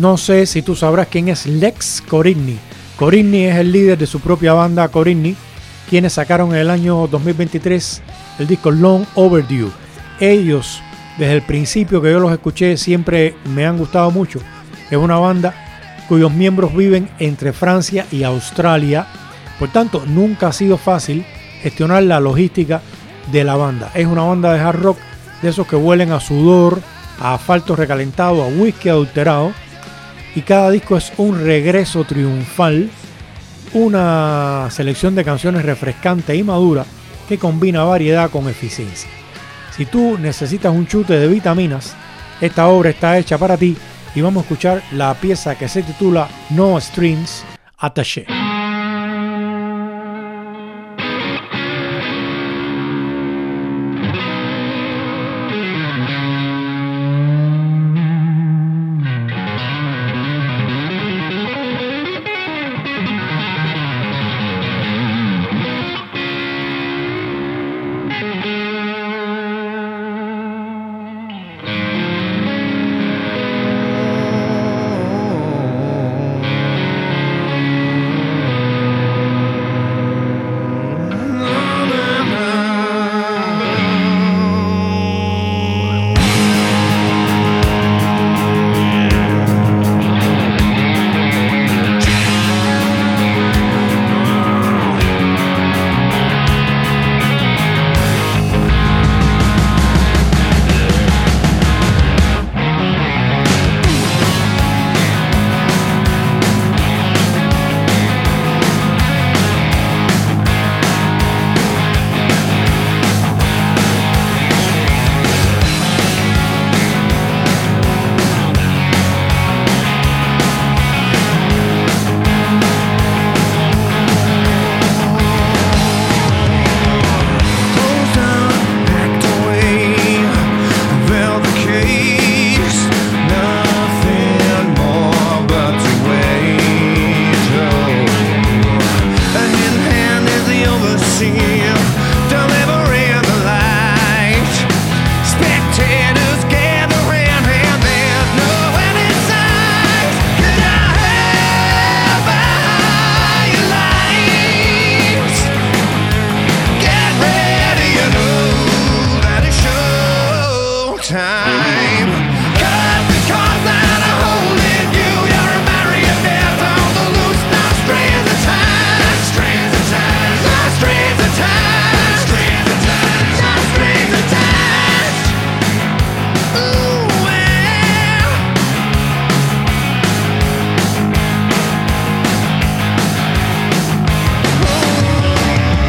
No sé si tú sabrás quién es Lex Corigny. Corigny es el líder de su propia banda Corigny, quienes sacaron en el año dos mil veintitrés el disco Long Overdue. Ellos, desde el principio que yo los escuché, siempre me han gustado mucho. Es una banda cuyos miembros viven entre Francia y Australia. Por tanto, nunca ha sido fácil gestionar la logística de la banda. Es una banda de hard rock de esos que huelen a sudor, a asfalto recalentado, a whisky adulterado. Y cada disco es un regreso triunfal, una selección de canciones refrescante y madura que combina variedad con eficiencia. Si tú necesitas un chute de vitaminas, esta obra está hecha para ti y vamos a escuchar la pieza que se titula No Strings Attached.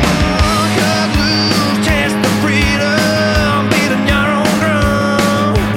Beating your own drum.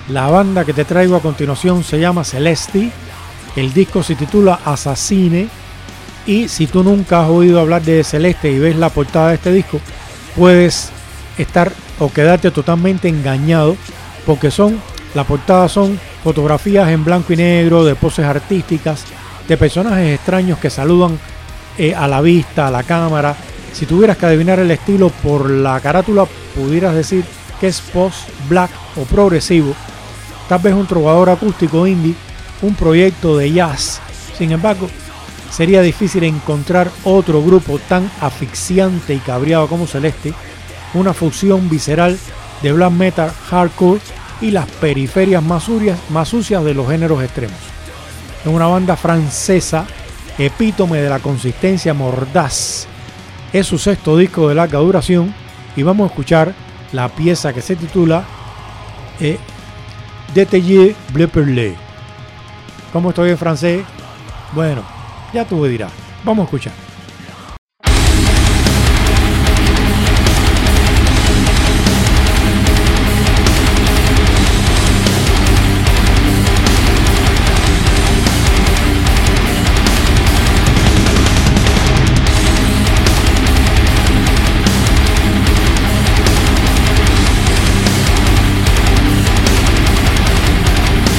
La banda que te traigo a continuación se llama Celesti. El disco se titula Assassine. Y si tú nunca has oído hablar de Celeste y ves la portada de este disco, puedes estar o quedarte totalmente engañado, porque son, la portada son fotografías en blanco y negro de poses artísticas, de personajes extraños que saludan eh, a la vista, a la cámara. Si tuvieras que adivinar el estilo por la carátula, pudieras decir que es post-black o progresivo, tal vez un trovador acústico indie, un proyecto de jazz. Sin embargo, sería difícil encontrar otro grupo tan asfixiante y cabreado como Celeste, una fusión visceral de black metal, hardcore y las periferias más sucias, más sucias de los géneros extremos. Es una banda francesa, epítome de la consistencia mordaz. Es su sexto disco de larga duración y vamos a escuchar la pieza que se titula eh, Détaillé Bleu Perlé. ¿Cómo estoy en francés? Bueno, ya tú me dirás. Vamos a escuchar.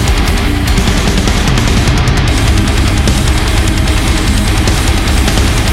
Thank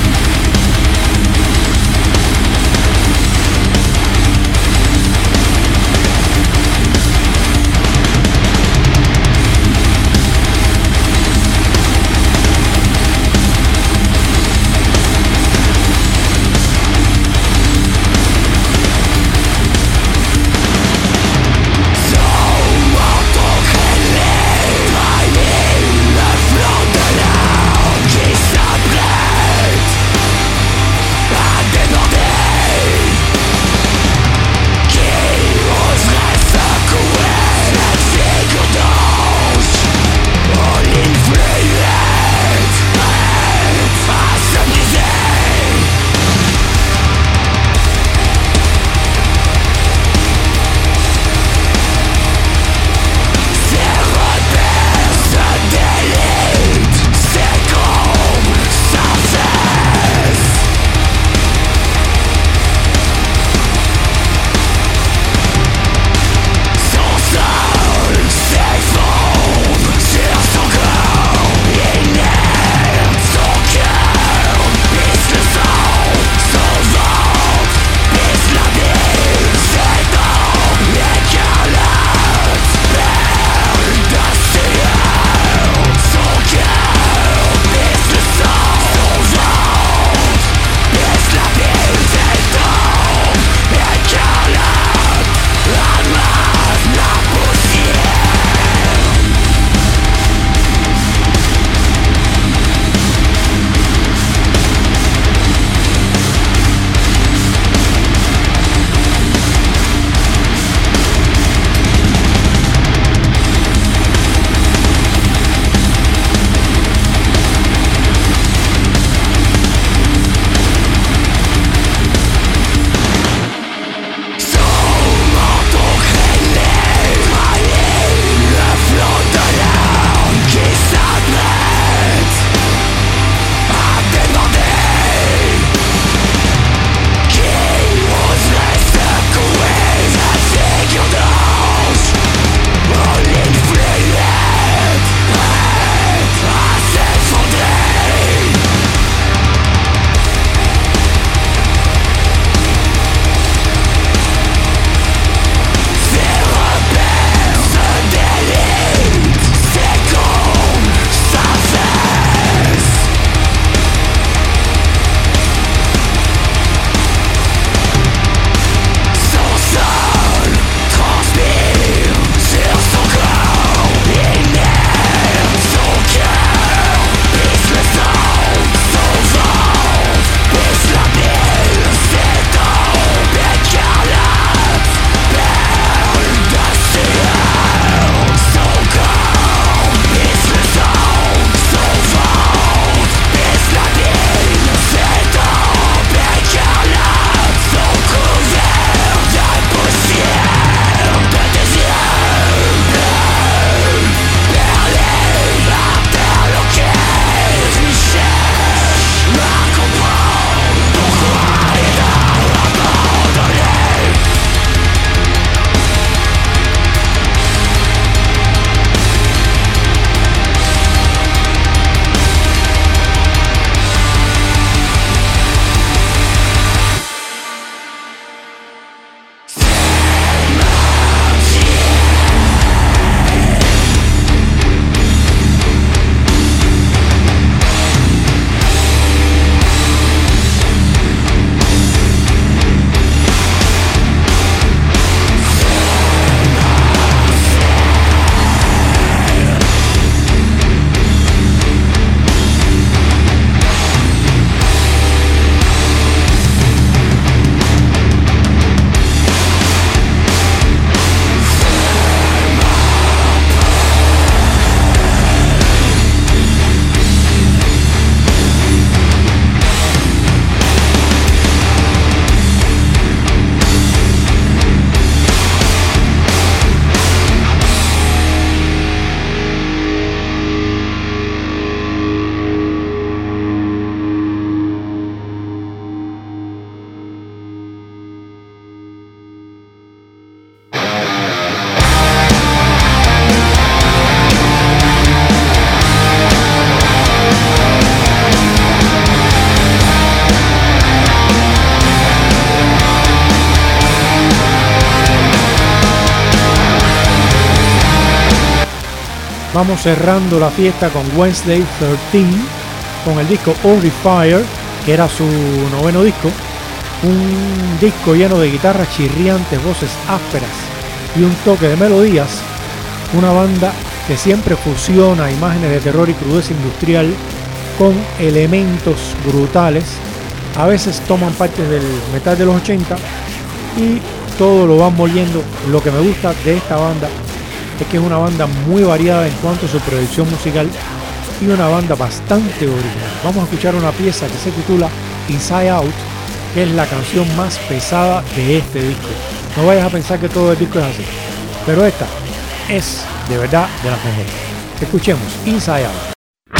Vamos cerrando la fiesta con Wednesday trece, con el disco On the Fire, que era su noveno disco. Un disco lleno de guitarras chirriantes, voces ásperas y un toque de melodías. Una banda que siempre fusiona imágenes de terror y crudeza industrial con elementos brutales. A veces toman partes del metal de los ochenta y todo lo van moliendo. Lo que me gusta de esta banda es que es una banda muy variada en cuanto a su producción musical y una banda bastante original. Vamos a escuchar una pieza que se titula Inside Out, que es la canción más pesada de este disco. No vayas a pensar que todo el disco es así, pero esta es de verdad de las mejores. Escuchemos Inside Out.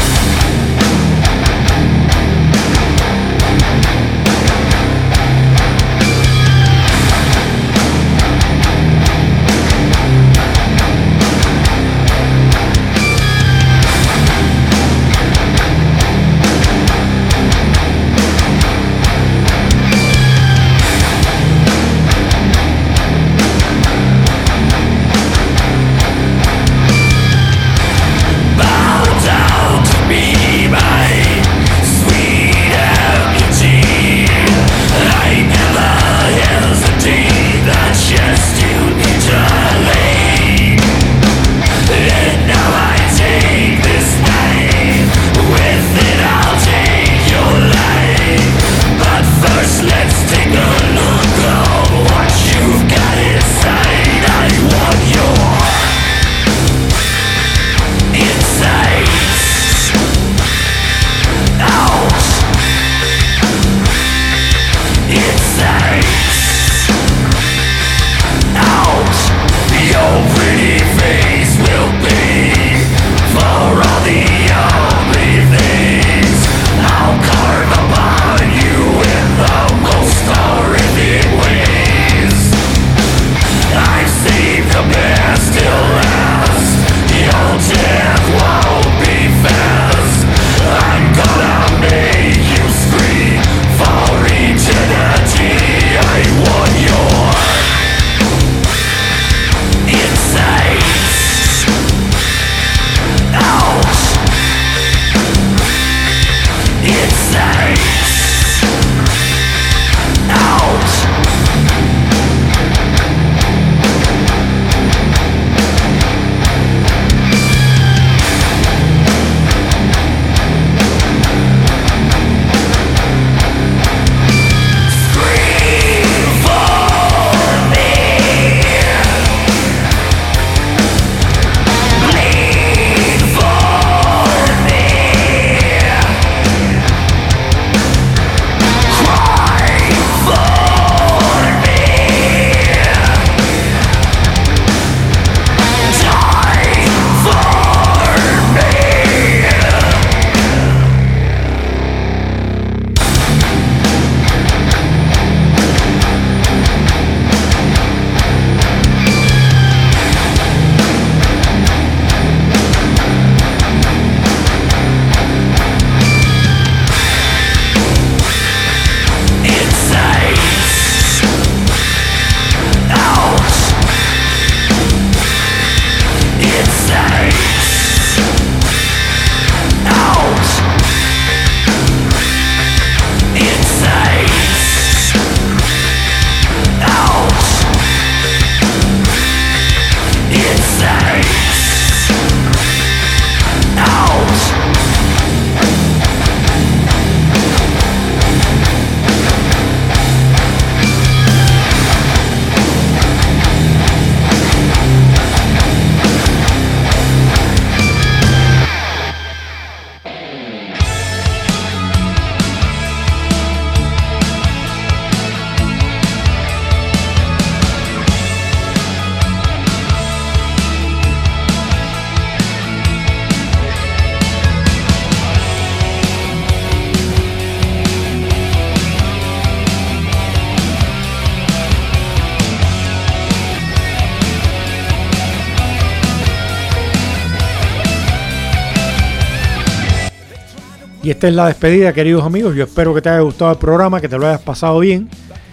Y esta es la despedida, queridos amigos. Yo espero que te haya gustado el programa, que te lo hayas pasado bien.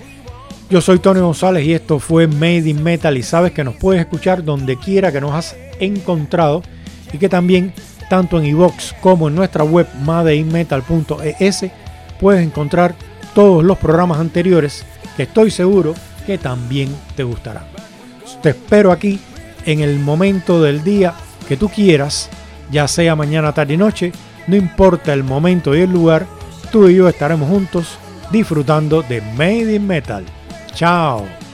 Yo soy Tony González y esto fue Made in Metal. Y sabes que nos puedes escuchar donde quiera que nos has encontrado y que también tanto en iVoox como en nuestra web made in metal punto e s puedes encontrar todos los programas anteriores que estoy seguro que también te gustarán. Te espero aquí en el momento del día que tú quieras, ya sea mañana, tarde y noche, no importa el momento y el lugar, tú y yo estaremos juntos disfrutando de Made in Metal. Chao.